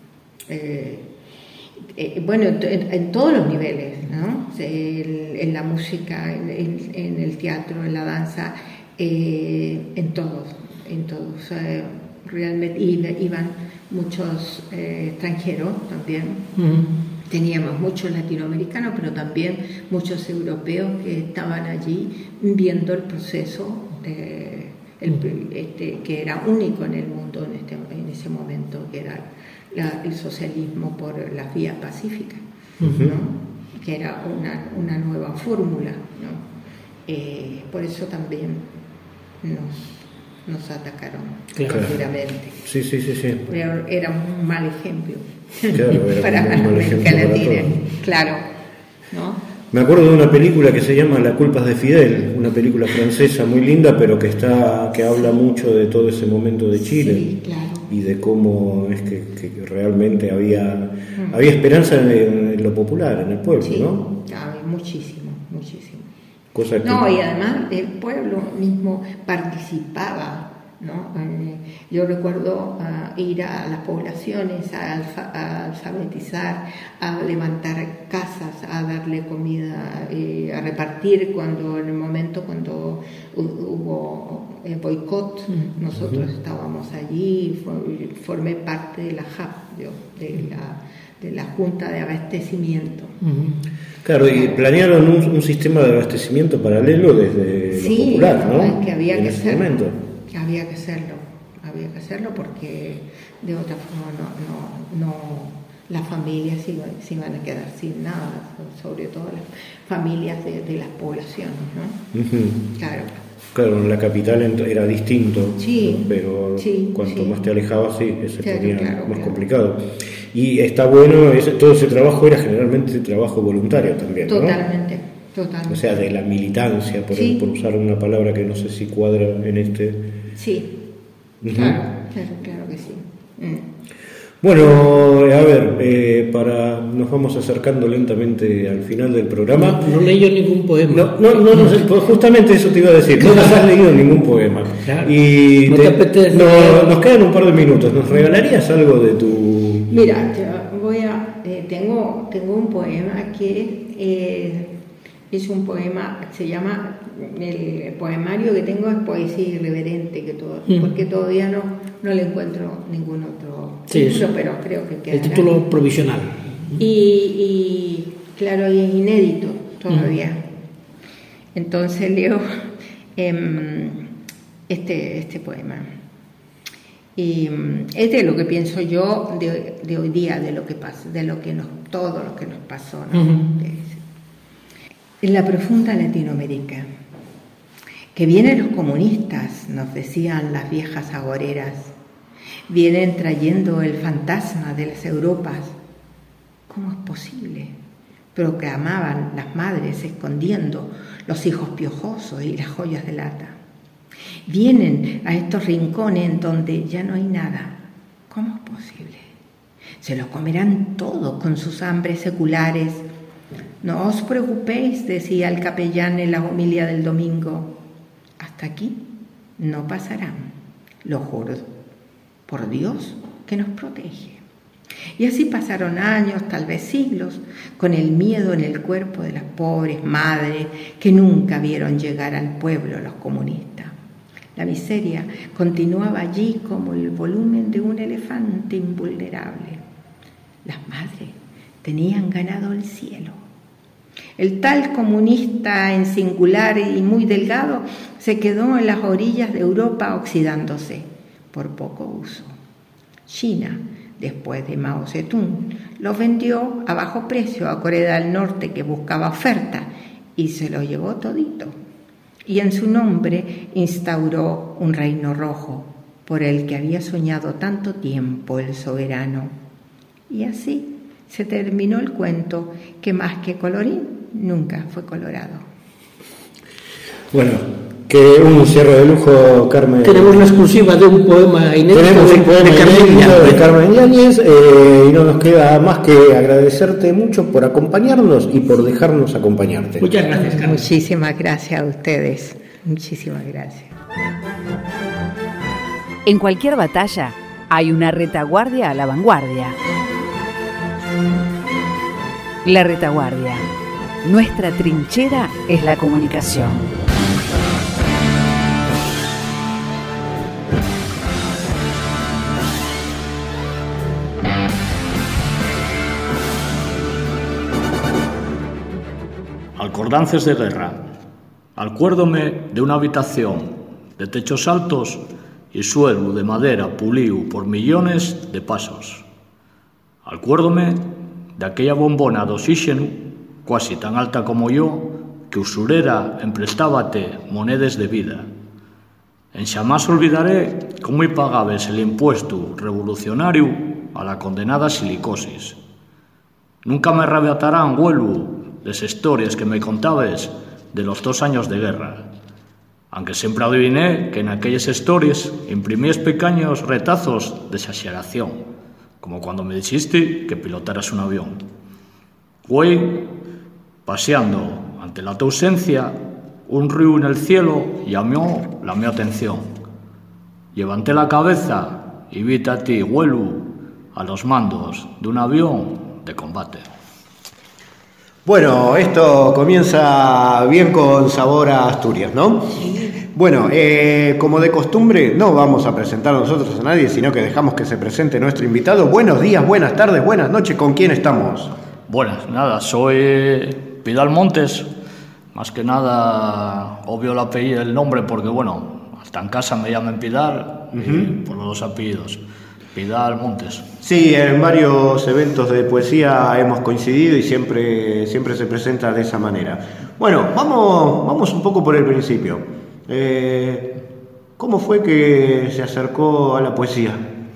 S4: Eh, Eh, bueno, en, en todos los niveles, ¿no? En, en la música, en, en, en el teatro, en la danza, eh, en todos, en todos. Eh, realmente iban muchos eh, extranjeros también. Mm. Teníamos muchos latinoamericanos, pero también muchos europeos que estaban allí viendo el proceso de, el, este, que era único en el mundo en, este, en ese momento, que era La, el socialismo por las vías pacíficas, uh-huh. ¿no? Que era una, una nueva fórmula, ¿no? Eh, por eso también nos, nos atacaron
S2: claro.
S4: duramente.
S2: Sí, sí, sí, sí.
S4: Era, era un mal ejemplo,
S2: claro, era
S4: para
S2: un mal
S4: América Latina,
S2: para
S4: claro, ¿no?
S2: Me acuerdo de una película que se llama La culpa es de Fidel, una película francesa muy linda, pero que está que habla mucho de todo ese momento de Chile.
S4: Sí, claro.
S2: Y de cómo es que, que realmente había mm. había esperanza en, en lo popular, en el pueblo,
S4: sí,
S2: ¿no?
S4: Había muchísimo, muchísimo.
S2: Cosa que...
S4: No, y además el pueblo mismo participaba, ¿no? Eh, yo recuerdo uh, ir a las poblaciones a, alfa, a alfabetizar, a levantar casas, a darle comida, eh, a repartir cuando en el momento cuando hubo eh, boicot, uh-huh. nosotros uh-huh. estábamos allí, formé parte de la J A P, yo, de la de la Junta de Abastecimiento.
S2: Uh-huh. Claro, y planearon un, un sistema de abastecimiento paralelo desde
S4: sí,
S2: lo popular, ¿no?
S4: Es que había
S2: en
S4: que
S2: ese
S4: hacerlo,
S2: momento.
S4: había que hacerlo, había que hacerlo porque de otra forma no, no, no las familias se iban, se iban a quedar sin nada, sobre todo las familias de, de las poblaciones, ¿no? Uh-huh. Claro.
S2: Claro, en la capital era distinto,
S4: sí,
S2: pero
S4: sí,
S2: cuanto
S4: sí.
S2: más te alejabas, sí, se
S4: Claro,
S2: ponía
S4: claro,
S2: más
S4: claro.
S2: complicado. Y está bueno, ese, todo ese trabajo era generalmente trabajo voluntario también, ¿no?
S4: Totalmente, totalmente.
S2: O sea, de la militancia, por,
S4: Sí.
S2: por usar una palabra que no sé si cuadra en este.
S4: Sí,
S2: Ujú.
S4: claro, claro, claro que sí. Mm.
S2: Bueno, a ver, eh, para nos vamos acercando lentamente al final del programa.
S3: No, no leí yo ningún poema.
S2: No, no, no, no sé, pues justamente eso te iba a decir, no nos has leído ningún poema.
S3: Claro.
S2: Y
S3: ¿No te apetece?
S2: no, nos quedan un par de minutos, ¿nos regalarías algo de tu...?
S4: Mira, yo voy a, eh, tengo, tengo un poema que eh, es un poema, se llama, el poemario que tengo es Poesía Irreverente, que todo,
S3: Mm.
S4: porque todavía no, no le encuentro ningún otro
S3: Sí,
S4: título,
S3: sí.
S4: pero creo que queda.
S3: El título provisional.
S4: Y, y claro, y es inédito todavía. Entonces leo em, este, este poema. Y mm, es de lo que pienso yo de, de hoy día, de lo que pasa, de lo que nos, todo lo que nos pasó, ¿no?
S3: Ujú.
S4: De- en la profunda Latinoamérica, que vienen los comunistas, nos decían las viejas agoreras, vienen trayendo el fantasma de las Europas. ¿Cómo es posible? Proclamaban las madres escondiendo los hijos piojosos y las joyas de lata. Vienen a estos rincones en donde ya no hay nada. ¿Cómo es posible? Se lo comerán todo con sus hambres seculares. No os preocupéis, decía el capellán en la homilia del domingo. Hasta aquí no pasarán, lo juro, por Dios que nos protege. Y así pasaron años, tal vez siglos, con el miedo en el cuerpo de las pobres madres que nunca vieron llegar al pueblo los comunistas. La miseria continuaba allí como el volumen de un elefante invulnerable. Las madres tenían ganado el cielo. El tal comunista en singular y muy delgado se quedó en las orillas de Europa oxidándose por poco uso. China, después de Mao Zedong, lo vendió a bajo precio a Corea del Norte, que buscaba oferta, y se lo llevó todito. Y en su nombre instauró un reino rojo, por el que había soñado tanto tiempo el soberano. Y así se terminó el cuento, que más que colorín nunca fue colorado.
S2: Bueno, que un cierre de lujo, Carmen.
S3: Tenemos la exclusiva de un poema inédito.
S2: Tenemos
S3: de,
S2: un poema
S3: de Carmen
S2: inédito
S3: Yáñez.
S2: de Carmen Yáñez, eh, y no nos queda más que agradecerte mucho por acompañarnos y por dejarnos acompañarte.
S3: Muchas gracias, Carmen.
S4: Muchísimas gracias a ustedes. Muchísimas gracias.
S5: En cualquier batalla hay una retaguardia a la vanguardia. La retaguardia. Nuestra trinchera es la comunicación.
S6: Acordances de guerra. Acuérdome de una habitación de techos altos y suelo de madera pulido por millones de pasos. Acuérdome de aquella bombona de oxígeno, casi tan alta como yo, que usurera emprestábate monedas de vida. En xamás olvidaré cómo y pagabes el impuesto revolucionario a la condenada silicosis. Nunca me arrebatarán vuelo las historias que me contabas de los dos años de guerra, aunque siempre adiviné que en aquellas historias imprimías pequeños retazos de exageración, como cuando me dijiste que pilotaras un avión. Hoy, paseando ante la tu ausencia, un río en el cielo llamó la mi atención. Levanté la cabeza y vi a ti vuelo a los mandos de un avión de combate.
S2: Bueno, esto comienza bien con sabor a Asturias, ¿no? Bueno, eh, como de costumbre, no vamos a presentar nosotros a nadie, sino que dejamos que se presente nuestro invitado. Buenos días, buenas tardes, buenas noches, ¿con quién estamos?
S6: Buenas, nada, soy Pidal Montes. Más que nada, obvio el apellido, el nombre, porque bueno, hasta en casa me llaman Pidal, uh-huh. y por los dos apellidos. Pidal Montes.
S2: Sí, en varios eventos de poesía hemos coincidido y siempre, siempre se presenta de esa manera. Bueno, vamos, vamos un poco por el principio. Eh, ¿Cómo fue que se acercó a la poesía?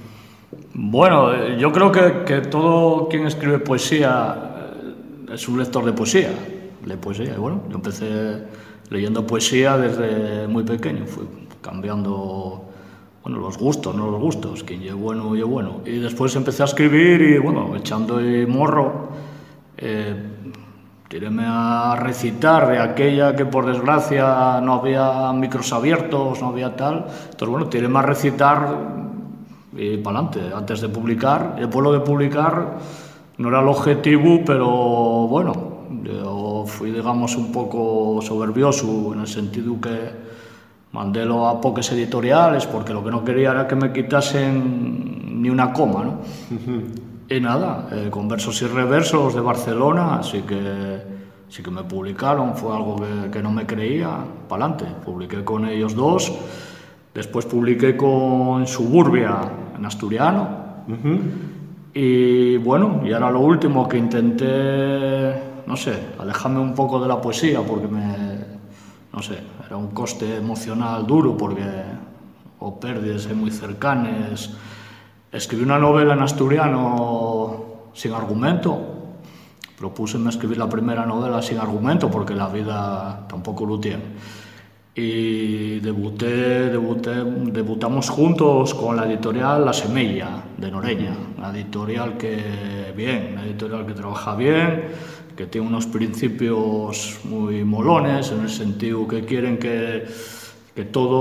S6: Bueno, yo creo que, que todo quien escribe poesía es un lector de poesía, de poesía. Y bueno, yo empecé leyendo poesía desde muy pequeño, fui cambiando, bueno, los gustos, no los gustos, quien es bueno, y es bueno. Y después empecé a escribir y, bueno, echando el morro, eh, tiréme a recitar de aquella que por desgracia no había micros abiertos, no había tal. Entonces, bueno, tiréme a recitar y para adelante, antes de publicar. Y después lo de publicar no era el objetivo, pero bueno, yo fui, digamos, un poco soberbioso en el sentido que mandélo a pocas editoriales porque lo que no quería era que me quitasen ni una coma, ¿no? Uh-huh. Y nada, eh, con Versos y Reversos de Barcelona, así que, sí que me publicaron, fue algo que, que no me creía, para adelante. Publiqué con ellos dos, después publiqué con Suburbia en asturiano, uh-huh. Y bueno, y ahora lo último que intenté, no sé, alejarme un poco de la poesía porque me, no sé, era un coste emocional duro porque o pérdidas muy cercanas. Escribí una novela en asturiano sin argumento. Propúseme escribir la primera novela sin argumento porque la vida tampoco lo tiene. Y debuté, debuté, debutamos juntos con la editorial La Semilla de Noreña, una editorial que, bien, una editorial que trabaja bien, que tiene unos principios muy molones en el sentido que quieren que, que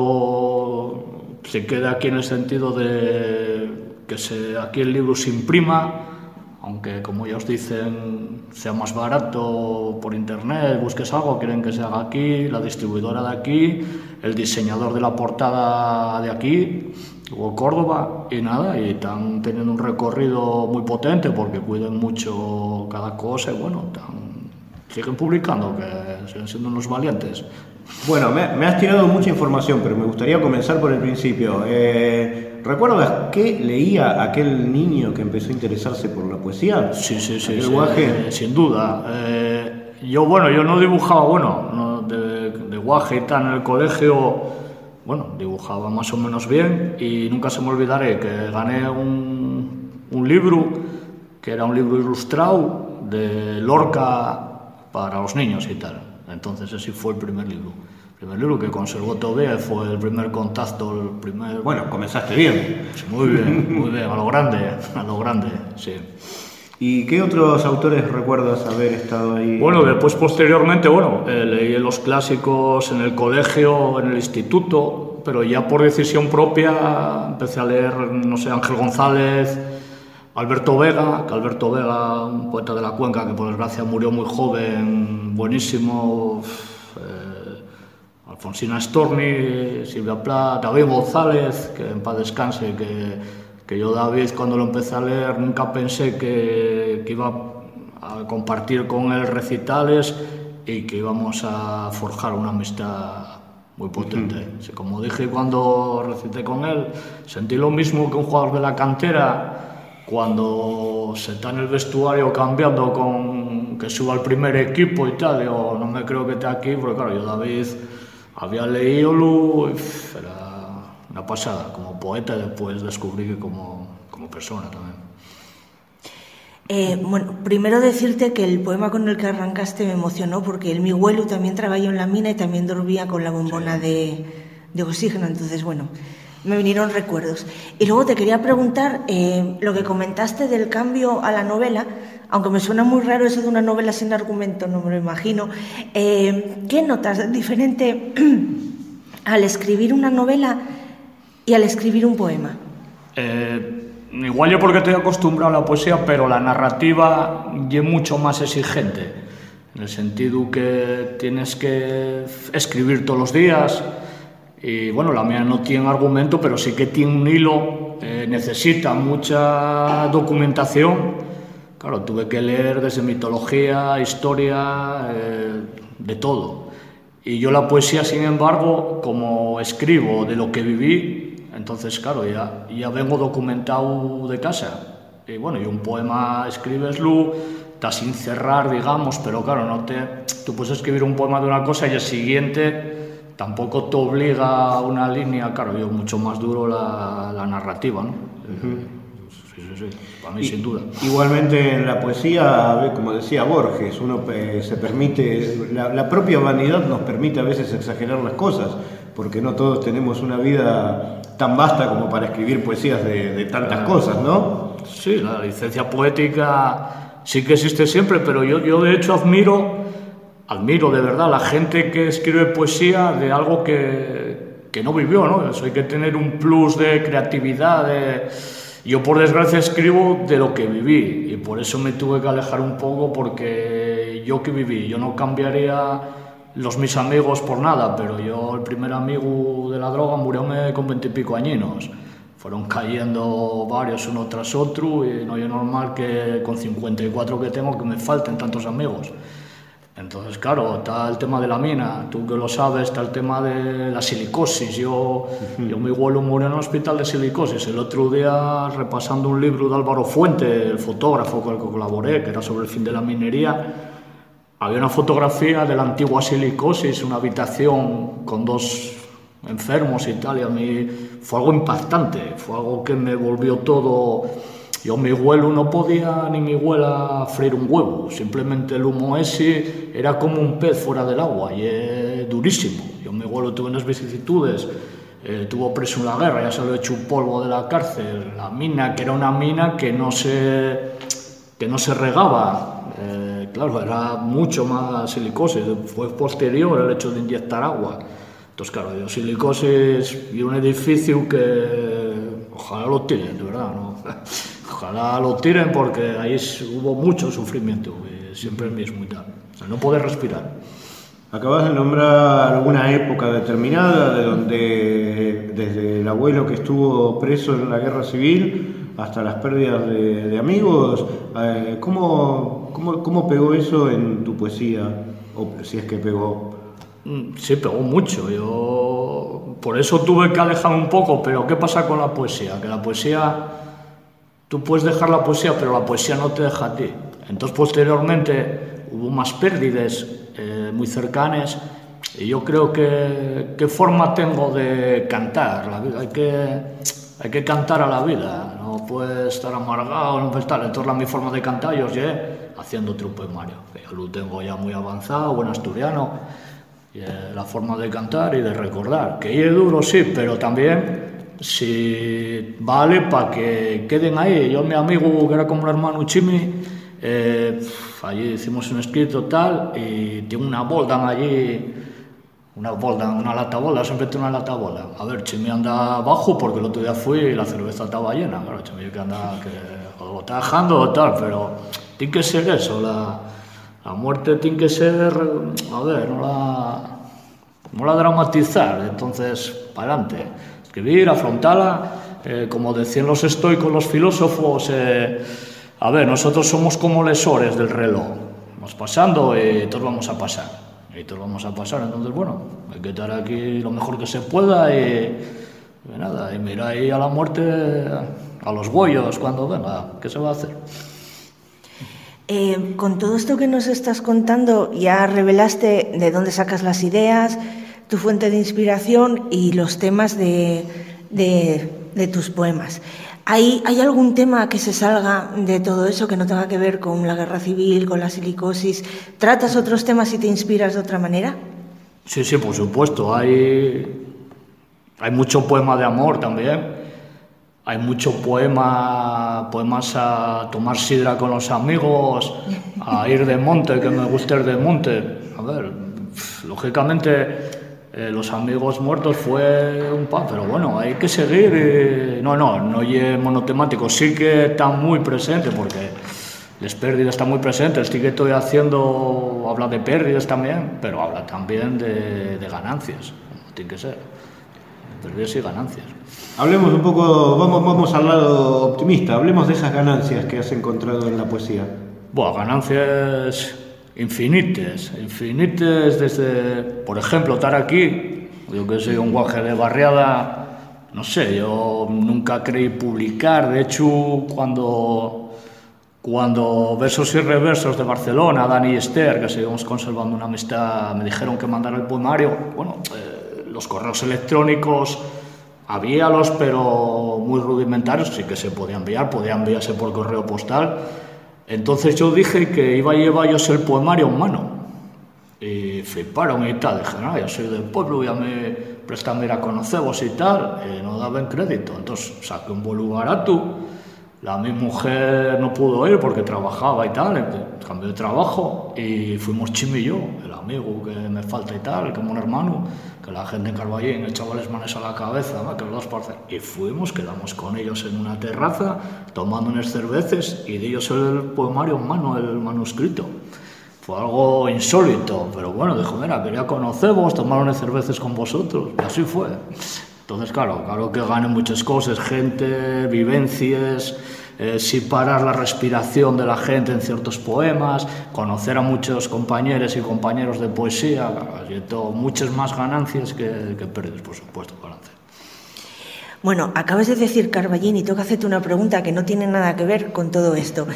S6: todo se quede aquí en el sentido de que se, aquí el libro se imprima, aunque como ya os dicen sea más barato por internet, busques algo, quieren que se haga aquí, la distribuidora de aquí, el diseñador de la portada de aquí, o Córdoba, y nada, y están teniendo un recorrido muy potente porque cuidan mucho cada cosa y bueno, tan, siguen publicando, que siguen siendo unos valientes.
S2: Bueno, me, me has tirado mucha información, pero me gustaría comenzar por el principio. Eh, ¿Recuerdas qué leía aquel niño que empezó a interesarse por la poesía?
S6: Sí, sí, sí,
S2: ¿Aquel
S6: sí
S2: guaje?
S6: Eh, sin duda. Eh, yo, bueno, yo no dibujaba, bueno, no, de, de guaje y tal en el colegio, bueno, dibujaba más o menos bien y nunca se me olvidaré que gané un, un libro, que era un libro ilustrado de Lorca para los niños y tal. Entonces ese fue el primer libro. El primer libro que conservó todavía fue el primer contacto, el primer...
S2: Bueno, comenzaste bien.
S6: Sí, muy bien, muy bien, a lo grande, a lo grande, sí.
S2: ¿Y qué otros autores recuerdas haber estado ahí?
S6: Bueno, después posteriormente, bueno, eh, leí los clásicos en el colegio, en el instituto, pero ya por decisión propia empecé a leer, no sé, Ángel González, Alberto Vega, que Alberto Vega, un poeta de la Cuenca que por desgracia murió muy joven, buenísimo, eh, Alfonsina Storni, Silvia Plath, David González, que en paz descanse, que, que yo David cuando lo empecé a leer nunca pensé que, que iba a compartir con él recitales y que íbamos a forjar una amistad muy potente. Uh-huh. Sí, como dije cuando recité con él, sentí lo mismo que un jugador de la cantera cuando se está en el vestuario cambiando con que suba al primer equipo y tal, digo, no me creo que esté aquí, porque claro, yo David había leído, era una pasada, como poeta, y después descubrí que como, como persona también.
S7: Eh, bueno, primero decirte que el poema con el que arrancaste me emocionó, porque el mi abuelo también trabajó en la mina y también dormía con la bombona sí. de, de oxígeno, entonces bueno... me vinieron recuerdos. Y luego te quería preguntar, eh, lo que comentaste del cambio a la novela, aunque me suena muy raro eso de una novela sin argumento, no me lo imagino, eh, ¿qué notas diferente al escribir una novela y al escribir un poema?
S6: Eh, igual yo porque estoy acostumbrado a la poesía, pero la narrativa es mucho más exigente, en el sentido que tienes que escribir todos los días. Y bueno, la mía no tiene argumento, pero sí que tiene un hilo, eh, necesita mucha documentación. Claro, tuve que leer desde mitología, historia, eh, de todo. Y yo la poesía, sin embargo, como escribo de lo que viví, entonces claro, ya, ya vengo documentado de casa. Y bueno, y un poema escribeslo, está sin cerrar, digamos, pero claro, no te, tú puedes escribir un poema de una cosa y el siguiente... tampoco te obliga a una línea, claro, yo mucho más duro la, la narrativa, ¿no? Uh-huh. Sí, sí, sí, para mí
S2: y,
S6: sin duda.
S2: Igualmente en la poesía, como decía Borges, uno eh, se permite, la, la propia vanidad nos permite a veces exagerar las cosas, porque no todos tenemos una vida tan vasta como para escribir poesías de, de tantas
S6: claro.
S2: cosas, ¿no?
S6: Sí, la licencia poética sí que existe siempre, pero yo, yo de hecho admiro, admiro de verdad a la gente que escribe poesía de algo que, que no vivió, ¿no? Eso hay que tener un plus de creatividad, de... Yo, por desgracia, escribo de lo que viví y por eso me tuve que alejar un poco, porque yo que viví, yo no cambiaría los mis amigos por nada, pero yo, el primer amigo de la droga, murióme con veintipico añinos. Fueron cayendo varios uno tras otro y no es normal que con cincuenta y cuatro que tengo que me falten tantos amigos. Entonces, claro, está el tema de la mina, tú que lo sabes, está el tema de la silicosis. Yo, uh-huh. yo mi abuelo murió en el hospital de silicosis. El otro día, repasando un libro de Álvaro Fuente, el fotógrafo con el que colaboré, que era sobre el fin de la minería, había una fotografía de la antigua silicosis, una habitación con dos enfermos y tal, y a mí fue algo impactante, fue algo que me volvió todo... Yo, mi abuelo, no podía ni mi abuela freír un huevo, simplemente el humo ese era como un pez fuera del agua y es durísimo. Yo, mi abuelo, tuve unas vicisitudes, eh, tuvo preso en la guerra, ya se lo he hecho un polvo de la cárcel, la mina, que era una mina que no se, que no se regaba, eh, claro, era mucho más silicosis, fue posterior el hecho de inyectar agua. Entonces, claro, yo silicosis y un edificio que ojalá lo tiren, de verdad, ¿no? Ojalá lo tiren porque ahí hubo mucho sufrimiento, siempre el mismo y tal. O sea, no poder respirar.
S2: Acabas de nombrar alguna época determinada de donde, desde el abuelo que estuvo preso en la guerra civil hasta las pérdidas de, de amigos. Eh, ¿cómo, cómo, ¿Cómo pegó eso en tu poesía? O si es que pegó.
S6: Sí, pegó mucho. Yo por eso tuve que alejarme un poco. Pero ¿qué pasa con la poesía? Que la poesía... Tú puedes dejar la poesía, pero la poesía no te deja a ti. Entonces, posteriormente, hubo más pérdidas eh, muy cercanas. Y yo creo que... ¿Qué forma tengo de cantar? La vida, hay que, hay que cantar a la vida. No puedes estar amargado, no puedes estar... Entonces, la, mi forma de cantar, yo llegué haciendo otro poemario. Yo lo tengo ya muy avanzado, buen asturiano. Y, eh, la forma de cantar y de recordar. Que es duro, sí, pero también... si vale para que queden ahí. Yo, mi amigo, que era como un hermano Chimi, eh, allí hicimos un escrito tal y tiene una bolda allí, una bolda, una lata bolda, siempre tiene una lata bolda. A ver, Chimi anda abajo porque el otro día fui y la cerveza estaba llena. Claro, Chimi que anda, que lo está dejando o tal, pero tiene que ser eso, la, la muerte tiene que ser, a ver, no la, no la dramatizar, entonces, para adelante. Escribir, afrontarla, eh, como decían los estoicos, los filósofos, eh, a ver, nosotros somos como lesores del reloj, vamos pasando y todos vamos a pasar, y todos vamos a pasar, entonces bueno, hay que estar aquí lo mejor que se pueda y, y nada, y mira ahí a la muerte, a los bollos cuando venga, ¿qué se va a hacer?
S7: Eh, con todo esto que nos estás contando, ya revelaste de dónde sacas las ideas, tu fuente de inspiración y los temas de, de, de tus poemas. ¿Hay, ¿Hay algún tema que se salga de todo eso, que no tenga que ver con la guerra civil, con la silicosis? ¿Tratas otros temas y te inspiras de otra manera?
S6: Sí, sí, por supuesto. Hay, hay mucho poema de amor también. Hay mucho poema, poemas a tomar sidra con los amigos, a ir de monte, que me gusta ir de monte. A ver, lógicamente... Eh, los amigos muertos fue un pan, pero bueno, hay que seguir. Y... No, no, no es monotemático, sí que está muy presente, porque las pérdidas están muy presentes. Sí que estoy haciendo, habla de pérdidas también, pero habla también de, de ganancias, como tiene que ser, pérdidas y ganancias.
S2: Hablemos un poco, vamos, vamos al lado optimista, hablemos de esas ganancias que has encontrado en la poesía.
S6: Bueno, ganancias... infinites, infinites desde, por ejemplo, estar aquí, yo que soy un guaje de barriada, no sé, yo nunca creí publicar, de hecho, cuando, cuando Versos y Reversos de Barcelona, Dani y Esther, que seguimos conservando una amistad, me dijeron que mandara el poemario, bueno, eh, los correos electrónicos habíalos, pero muy rudimentarios, sí que se podía enviar, podía enviarse por correo postal. Entonces yo dije que iba a llevar yo el poemario en mano. Y fliparon y tal. Dije, no, yo soy del pueblo, ya me prestan ir a conoceros y tal. Y no daban crédito. Entonces saqué un bolo barato. La mi mujer no pudo ir porque trabajaba y tal, cambió de trabajo y fuimos Chimi y yo, el amigo que me falta y tal, como un hermano, que la gente en Carballín echaba las manos a la cabeza, ¿no? Que los dos parce... Y fuimos, quedamos con ellos en una terraza, tomando unas cervezas y de ellos el poemario en mano, el manuscrito. Fue algo insólito, pero bueno, dijo, mira, quería conoceros, tomar unas cervezas con vosotros, y así fue. Entonces, claro, claro que ganan muchas cosas, gente, vivencias, eh, separar la respiración de la gente en ciertos poemas, conocer a muchos compañeros y compañeros de poesía, y todo, muchas más ganancias que, que pérdidas, por supuesto, ganancias.
S7: Bueno, acabas de decir Carballín y tengo que hacerte una pregunta que no tiene nada que ver con todo esto.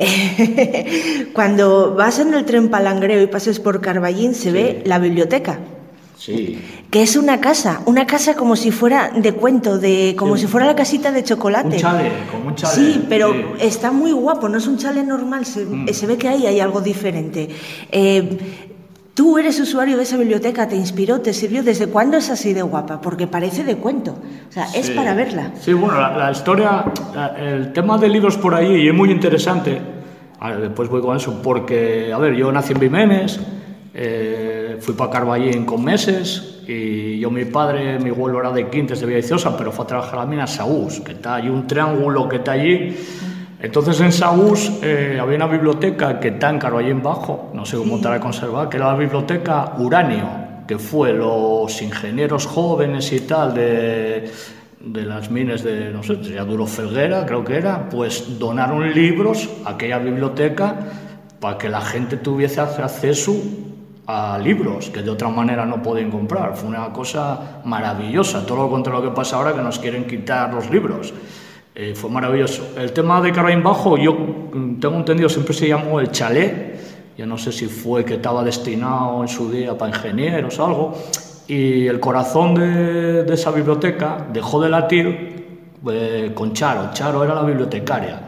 S7: Cuando vas en el tren Palangreo y pases por Carballín se sí. ve la biblioteca.
S6: Sí.
S7: Que es una casa, una casa como si fuera de cuento, de como sí. si fuera la casita de chocolate.
S6: Un chale, como un chale.
S7: Sí, pero
S6: sí.
S7: está muy guapo, no es un chale normal, se, mm. se ve que ahí hay algo diferente. Eh, Tú eres usuario de esa biblioteca, ¿te inspiró, te sirvió? ¿Desde cuándo es así de guapa? Porque parece de cuento, o sea, sí. es para verla.
S6: Sí, bueno, la, la historia, la, el tema de libros por ahí, y es muy interesante, a ver, después voy con eso, porque, a ver, yo nací en Vimenes, eh, fui para Carballín con meses, y yo, mi padre, mi abuelo era de Quintes de Villaviciosa, pero fue a trabajar a la mina Saús, que está allí, un triángulo que está allí. Entonces en Saús eh, había una biblioteca que está en Carballín Bajo, no sé cómo estará conservada, que era la biblioteca Uranio, que fue los ingenieros jóvenes y tal de, de las minas de, no sé, sería Duro Felguera, creo que era, pues donaron libros a aquella biblioteca para que la gente tuviese acceso a libros que de otra manera no podían comprar. Fue una cosa maravillosa, todo lo contrario a lo que pasa ahora, que nos quieren quitar los libros. Eh, fue maravilloso. El tema de Carballín Bajo, yo tengo entendido, siempre se llamó el chalet. Yo no sé si fue que estaba destinado en su día para ingenieros o algo. Y el corazón de, de esa biblioteca dejó de latir eh, con Charo. Charo era la bibliotecaria.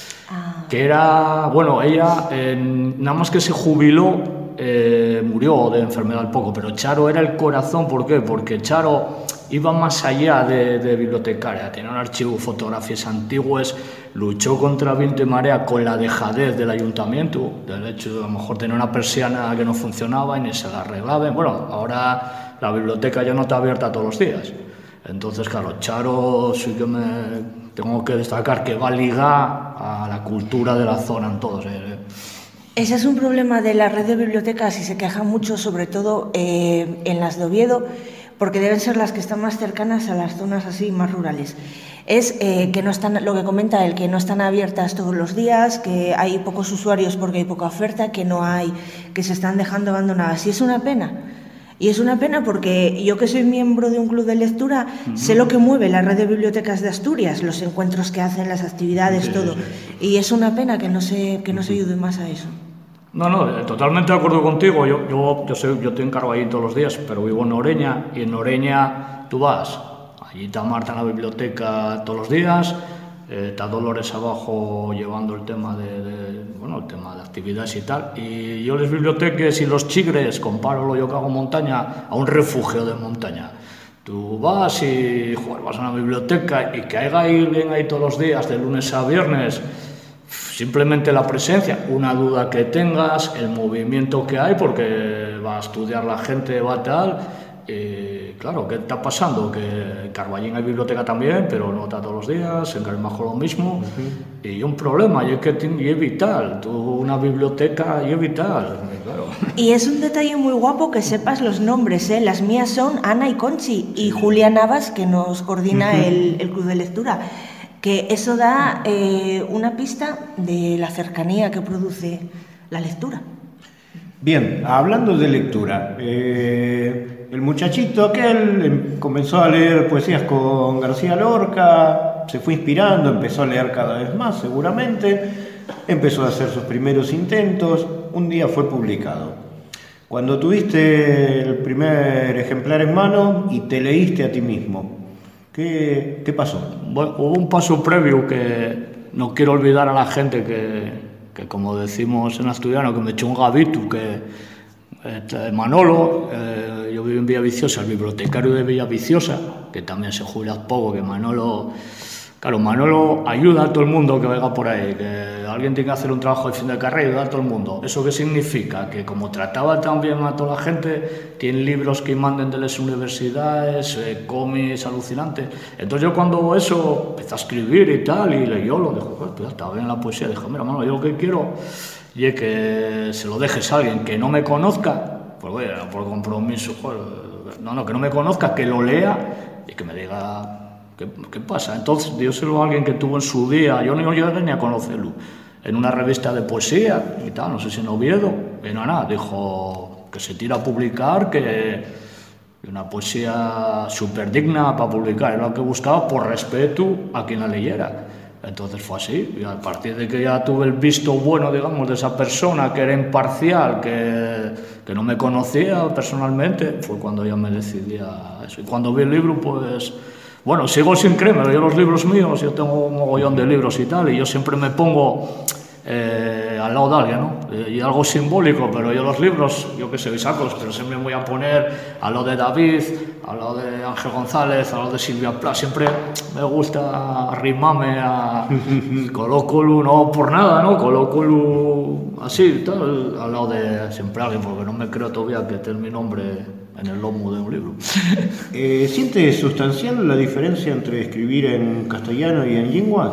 S6: Ah. Que era, bueno, ella eh, nada más que se jubiló, eh, murió de enfermedad al poco, pero Charo era el corazón. ¿Por qué? Porque Charo iba más allá de, de bibliotecaria, tenía un archivo de fotografías antiguas, luchó contra viento y marea con la dejadez del ayuntamiento, del hecho de a lo mejor tener una persiana que no funcionaba y ni se la arreglaban. Bueno, ahora la biblioteca ya no está abierta todos los días. Entonces, claro, Charo sí que me tengo que destacar que va ligada a la cultura de la zona en todos. Eh.
S7: Ese es un problema de la red de bibliotecas y se queja mucho, sobre todo eh, en las de Oviedo, porque deben ser las que están más cercanas a las zonas así más rurales. Es eh, que no están, lo que comenta él, que no están abiertas todos los días, que hay pocos usuarios porque hay poca oferta, que no hay, que se están dejando abandonadas. Y es una pena. Y es una pena porque yo, que soy miembro de un club de lectura, uh-huh. sé lo que mueve la red de bibliotecas de Asturias, los encuentros que hacen, las actividades, sí, todo. Sí, sí. Y es una pena que no se, que no se ayude más a eso.
S6: No, no, totalmente de acuerdo contigo. Yo, yo, yo, sé, yo te encargo ahí todos los días, pero vivo en Oreña, y en Oreña tú vas. Allí está Marta en la biblioteca todos los días, eh, está Dolores abajo llevando el tema de, de, bueno, el tema de actividades y tal. Y yo las bibliotecas y los chigres, comparo lo yo que hago en montaña a un refugio de montaña. Tú vas y joder, vas a una biblioteca y que haya alguien ahí todos los días, de lunes a viernes. Simplemente la presencia, una duda que tengas, el movimiento que hay, porque va a estudiar la gente, va tal. Eh, claro, ¿qué está pasando? Que en Carballín hay biblioteca también, pero no está todos los días, en Carballín lo mismo. Uh-huh. Y un problema, y es que y es vital, tú, una biblioteca y es vital. Claro.
S7: Y es un detalle muy guapo que sepas los nombres, ¿eh? Las mías son Ana y Conchi, y sí. Julia Navas, que nos coordina uh-huh. el, el club de lectura. Que eso da eh, una pista de la cercanía que produce la lectura.
S1: Bien, hablando de lectura, eh, el muchachito aquel comenzó a leer poesías con García Lorca, se fue inspirando, empezó a leer cada vez más seguramente, empezó a hacer sus primeros intentos, un día fue publicado.
S2: Cuando tuviste el primer ejemplar en mano y te leíste a ti mismo, ¿qué, qué pasó?
S6: Bueno, hubo un paso previo que no quiero olvidar a la gente que, que como decimos en asturiano, que me echó un gavito, que eh, Manolo, eh, yo vivo en Villaviciosa, el bibliotecario de Villaviciosa, que también se jubila poco, que Manolo... Claro, Manolo ayuda a todo el mundo que venga por ahí, que alguien tiene que hacer un trabajo de fin de carrera y ayuda a todo el mundo. ¿Eso qué significa? Que como trataba tan bien a toda la gente, tiene libros que manden de las universidades, eh, cómics alucinantes. Entonces yo cuando eso empecé a escribir y tal, y leyó lo dijo, pues, pues estaba bien la poesía, dije, mira, Manolo, yo lo que quiero y es que se lo dejes a alguien que no me conozca, pues bueno, por compromiso, joder, no, no, que no me conozca, que lo lea y que me diga... ¿Qué, ¿Qué pasa? Entonces, díoselo a alguien que tuvo en su día, yo no llegué ni a conocerlo, en una revista de poesía y tal, no sé si en Oviedo, y no, nada, dijo que se tira a publicar, que una poesía súper digna para publicar, era lo que buscaba por respeto a quien la leyera. Entonces fue así, y a partir de que ya tuve el visto bueno, digamos, de esa persona que era imparcial, que, que no me conocía personalmente, fue cuando ya me decidí a eso. Y cuando vi el libro, pues... Bueno, sigo sin creerme, yo los libros míos, yo tengo un mogollón de libros y tal, y yo siempre me pongo eh, al lado de alguien, ¿no? Y algo simbólico, pero yo los libros, yo qué sé, sacos, pero siempre me voy a poner al lado de David, al lado de Ángel González, al lado de Silvia Plath, siempre me gusta arrimarme a... colócolo, no por nada, ¿no? Colócolo así, tal, al lado de siempre alguien, porque no me creo todavía que esté mi nombre... en el lomo de un libro.
S2: eh, ¿Sientes sustancial la diferencia entre escribir en castellano y en lingua?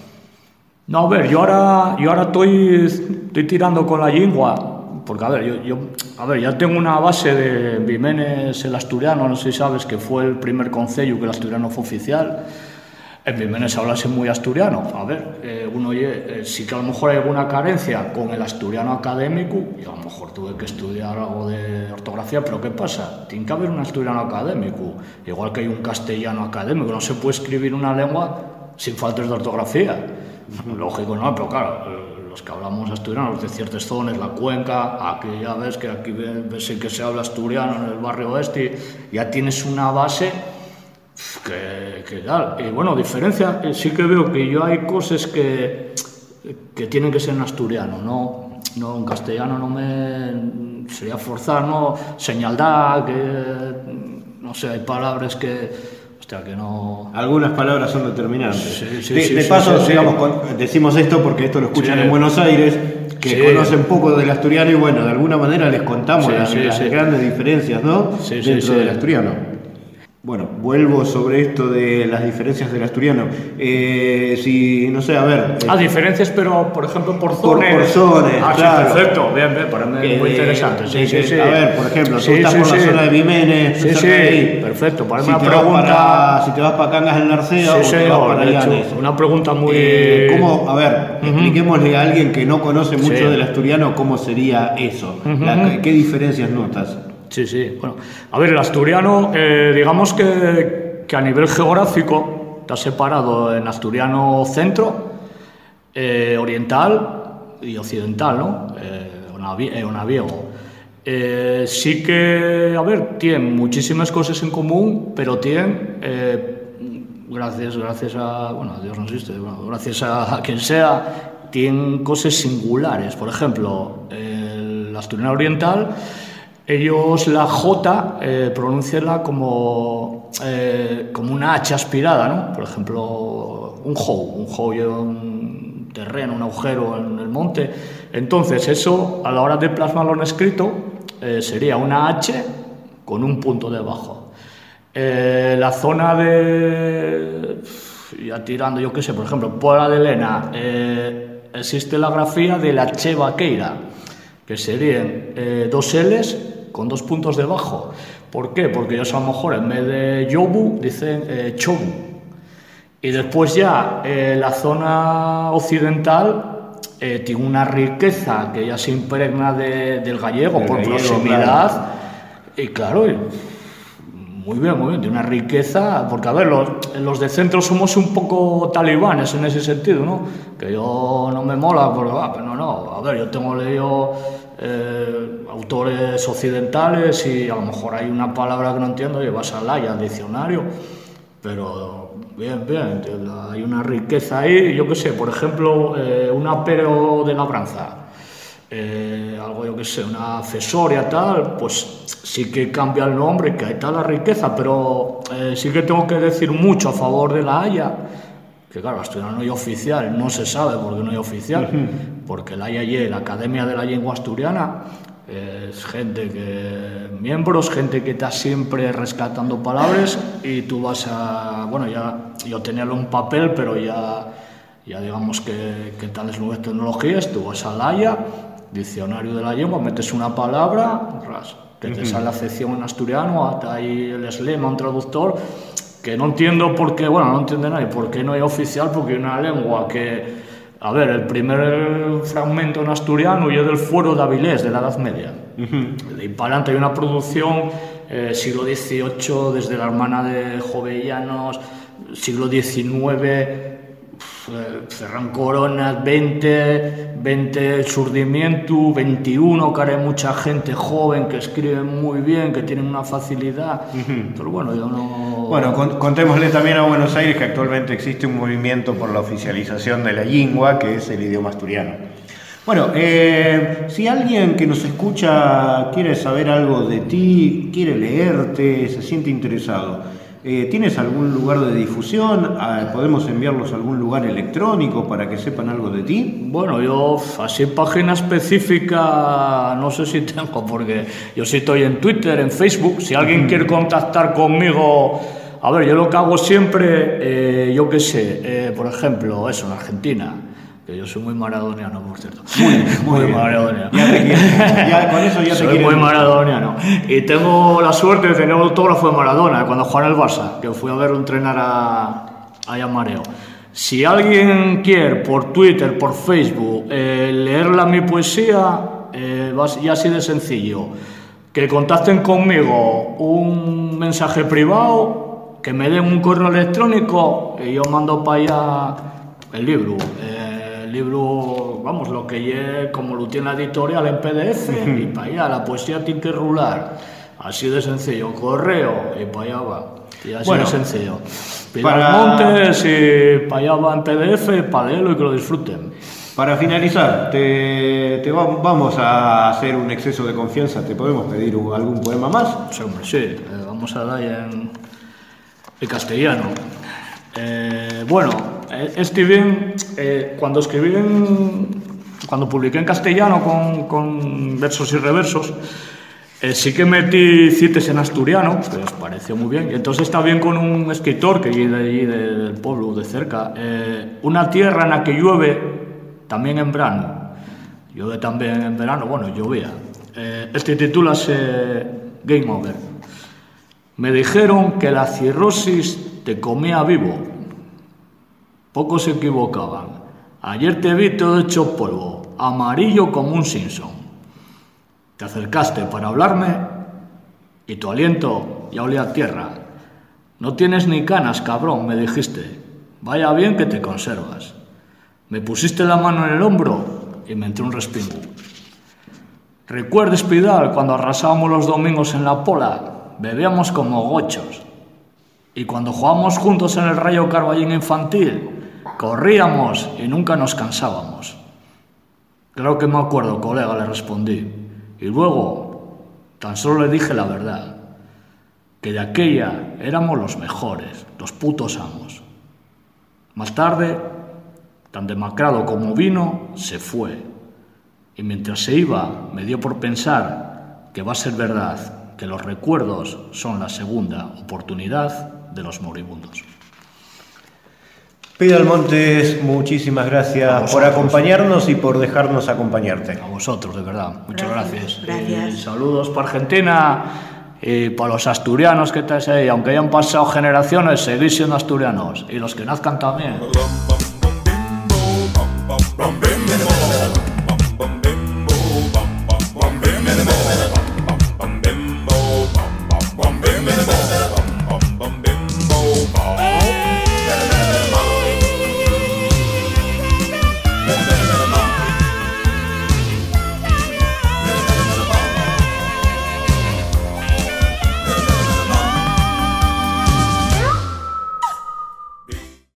S6: No, a ver, yo ahora, yo ahora estoy, estoy tirando con la lingua, porque a ver, yo, yo a ver, ya tengo una base de Vimenes, el asturiano, no sé si sabes que fue el primer concello que el asturiano fue oficial. En Vimenes hablase muy asturiano. A ver, eh, uno eh, sí que a lo mejor hay alguna carencia con el asturiano académico, y a lo mejor tuve que estudiar algo de ortografía, pero ¿qué pasa? Tiene que haber un asturiano académico, igual que hay un castellano académico. No se puede escribir una lengua sin faltas de ortografía. Lógico, no, pero claro, los que hablamos asturiano, los de ciertas zonas, la cuenca, aquí ya ves que aquí ves que se habla asturiano en el barrio este, ya tienes una base... Que, que tal, y bueno, diferencia, sí que veo que yo hay cosas que, que tienen que ser en asturiano, no, no en castellano, no me sería forzar, no, señaldad, que no sé, hay palabras que, hostia, que no...
S2: Algunas palabras son determinantes.
S6: Sí, sí,
S2: de
S6: sí,
S2: de
S6: sí,
S2: paso,
S6: sí,
S2: digamos,
S6: sí.
S2: Con, decimos esto porque esto lo escuchan
S6: Sí.
S2: en Buenos Aires, que
S6: Sí.
S2: conocen poco del asturiano y bueno, de alguna manera les contamos
S6: Sí,
S2: las,
S6: sí,
S2: las
S6: sí.
S2: grandes diferencias, ¿no?
S6: Sí, sí,
S2: Dentro
S6: sí.
S2: del asturiano. Bueno, vuelvo sobre esto de las diferencias del asturiano. Eh, si, no sé, a ver...
S6: Ah, diferencias, pero por ejemplo por
S2: Por-
S6: zonas.
S2: por zonas,
S6: Ah, sí,
S2: claro.
S6: perfecto, bien, bien, para mí es muy
S2: Eh,
S6: interesante. Sí,
S2: de
S6: sí,
S2: que,
S6: sí.
S2: A ver, por ejemplo,
S6: Sí,
S2: tú estás
S6: sí,
S2: por la
S6: sí.
S2: zona de Vimenes,
S6: Sí,
S2: cerca
S6: sí,
S2: de ahí.
S6: perfecto. Para
S2: Si
S6: una
S2: te vas
S6: pregunta.
S2: para- si te vas para Cangas del Narcea
S6: Sí,
S2: o te vas
S6: señor,
S2: para
S6: de hecho,
S2: Llanes.
S6: una pregunta muy.
S2: Eh, ¿cómo, a ver, expliquémosle a alguien que no conoce mucho
S6: Sí.
S2: del asturiano cómo sería eso? La- ¿qué, qué diferencias notas?
S6: Sí, sí. Bueno, a ver, el asturiano, eh, digamos que, que a nivel geográfico está separado en asturiano centro, eh, oriental y occidental, ¿no? Eh, Onavie- eh, Onaviego. Eh, sí que, a ver, tienen muchísimas cosas en común, pero tienen, eh, gracias, gracias a, bueno, a Dios no existe, bueno, gracias a, a quien sea, tienen cosas singulares. Por ejemplo, el asturiano oriental, ellos la J eh, pronuncianla como, eh, como una H aspirada, ¿no? Por ejemplo, un jou, un jou lleva un terreno, un agujero en el monte. Entonces, eso, a la hora de plasmarlo en escrito, eh, sería una H con un punto debajo. Eh, la zona de... ya tirando, yo qué sé, por ejemplo, Pola de Lena, eh, existe la grafía de la che vaqueira, que serían eh, dos L's con dos puntos debajo. ¿Por qué? Porque ellos a lo mejor en vez de yobu dicen eh, chobu. Y después ya eh, la zona occidental eh, tiene una riqueza que ya se impregna de, del gallego
S2: El
S6: por
S2: gallego,
S6: proximidad.
S2: claro.
S6: Y claro, y, muy bien, muy bien, de una riqueza, porque a ver, los, los de centro somos un poco talibanes en ese sentido, ¿no? Que yo no me mola, pero, ah, pero no, no, a ver, yo tengo leído eh, autores occidentales y a lo mejor hay una palabra que no entiendo y vas a la Haya, al diccionario, pero bien, bien, hay una riqueza ahí. Yo qué sé, por ejemplo, eh, un apero de labranza, eh, algo yo qué sé, una fesoria tal, pues sí que cambia el nombre, que ahí está la riqueza, pero eh, sí que tengo que decir mucho a favor de la Haya, que claro, asturiano no hay oficial, no se sabe por qué no hay oficial, uh-huh. porque la Haya y la Academia de la Lengua Asturiana es gente que, miembros, gente que está siempre rescatando palabras y tú vas a, bueno, ya yo tenía un papel, pero ya, ya digamos que, que tales nuevas tecnologías, tú vas a la Haya, diccionario de la lengua, metes una palabra, ras, que te uh-huh. sale la acepción en asturiano, hasta ahí el eslema, un traductor, que no entiendo por qué, bueno, no entiende nadie, por qué no hay oficial, porque hay una lengua que... A ver, el primer fragmento en asturiano y es del Fuero de Avilés, de la Edad Media. Uh-huh. De ahí para adelante hay una producción, eh, siglo dieciocho, desde la hermana de Jovellanos, siglo diecinueve, eh, Ferran Coronas, veinte, veinte, el Surdimiento, veintiuno, que hay mucha gente joven que escribe muy bien, que tiene una facilidad. Uh-huh. Pero bueno, yo no...
S2: Bueno, contémosle también a Buenos Aires que actualmente existe un movimiento por la oficialización de la lengua, que es el idioma asturiano. Bueno, eh, si alguien que nos escucha quiere saber algo de ti, quiere leerte, se siente interesado, eh, ¿tienes algún lugar de difusión? ¿Podemos enviarlos a algún lugar electrónico para que sepan algo de ti?
S6: Bueno, yo así página específica no sé si tengo, porque yo sí estoy en Twitter, en Facebook. Si alguien quiere contactar conmigo, a ver, yo lo que hago siempre, eh, yo qué sé, eh, por ejemplo, eso, en Argentina, que yo soy muy maradoniano, por cierto. Muy, muy, muy maradoniano.
S2: Ya te quiero, ya, con eso ya
S6: soy
S2: te quiero.
S6: muy maradoniano. Y tengo la suerte de tener un autógrafo de Maradona cuando jugaba en el Barça, que fui a verlo entrenar a, a Mareo. Si alguien quiere por Twitter, por Facebook, eh, leerla mi poesía, eh, ya así de sencillo. Que contacten conmigo un mensaje privado, que me den un correo electrónico y yo mando para allá el libro. Eh, el libro, vamos, lo que lleve, como lo tiene la editorial en P D F, y para allá la poesía tiene que rular. Así de sencillo, correo y para allá va. Y así bueno, de sencillo. Pilar para... Montes y para allá va en P D F, para leerlo y que lo disfruten.
S2: Para finalizar, te, te va, vamos a hacer un exceso de confianza. ¿Te podemos pedir algún poema más?
S6: Sí, hombre, sí. Eh, vamos a dar en, en castellano. Eh, bueno, este bien, eh, cuando escribí en, cuando publiqué en castellano con, con versos y reversos, eh, sí que metí cites en asturiano, que os pareció muy bien, y entonces está bien con un escritor que viene de allí, del pueblo, de cerca, eh, una tierra en la que llueve también en verano, llueve también en verano, bueno, llovía. Eh, este titúlase Game Over. Me dijeron que la cirrosis te comía vivo. Pocos se equivocaban. Ayer te vi todo hecho polvo, amarillo como un Simpson. Te acercaste para hablarme y tu aliento ya olía a tierra. No tienes ni canas, cabrón, me dijiste. Vaya bien que te conservas. Me pusiste la mano en el hombro y me entró un respingo. ¿Recuerdas, Pidal, cuando arrasábamos los domingos en la pola? Bebíamos como gochos. Y cuando jugábamos juntos en el Rayo Carballín infantil, corríamos y nunca nos cansábamos. Claro que me acuerdo, colega, le respondí. Y luego, tan solo le dije la verdad, que de aquella éramos los mejores, los putos amos. Más tarde, tan demacrado como vino, se fue. Y mientras se iba, me dio por pensar que va a ser verdad, que los recuerdos son la segunda oportunidad de los moribundos.
S2: Pidal Montes, muchísimas gracias por acompañarnos y por dejarnos acompañarte.
S6: A vosotros, de verdad. Muchas gracias.
S7: Gracias. gracias.
S6: Y saludos para Argentina y para los asturianos que estáis ahí. Aunque hayan pasado generaciones, seguís siendo asturianos. Y los que nazcan también.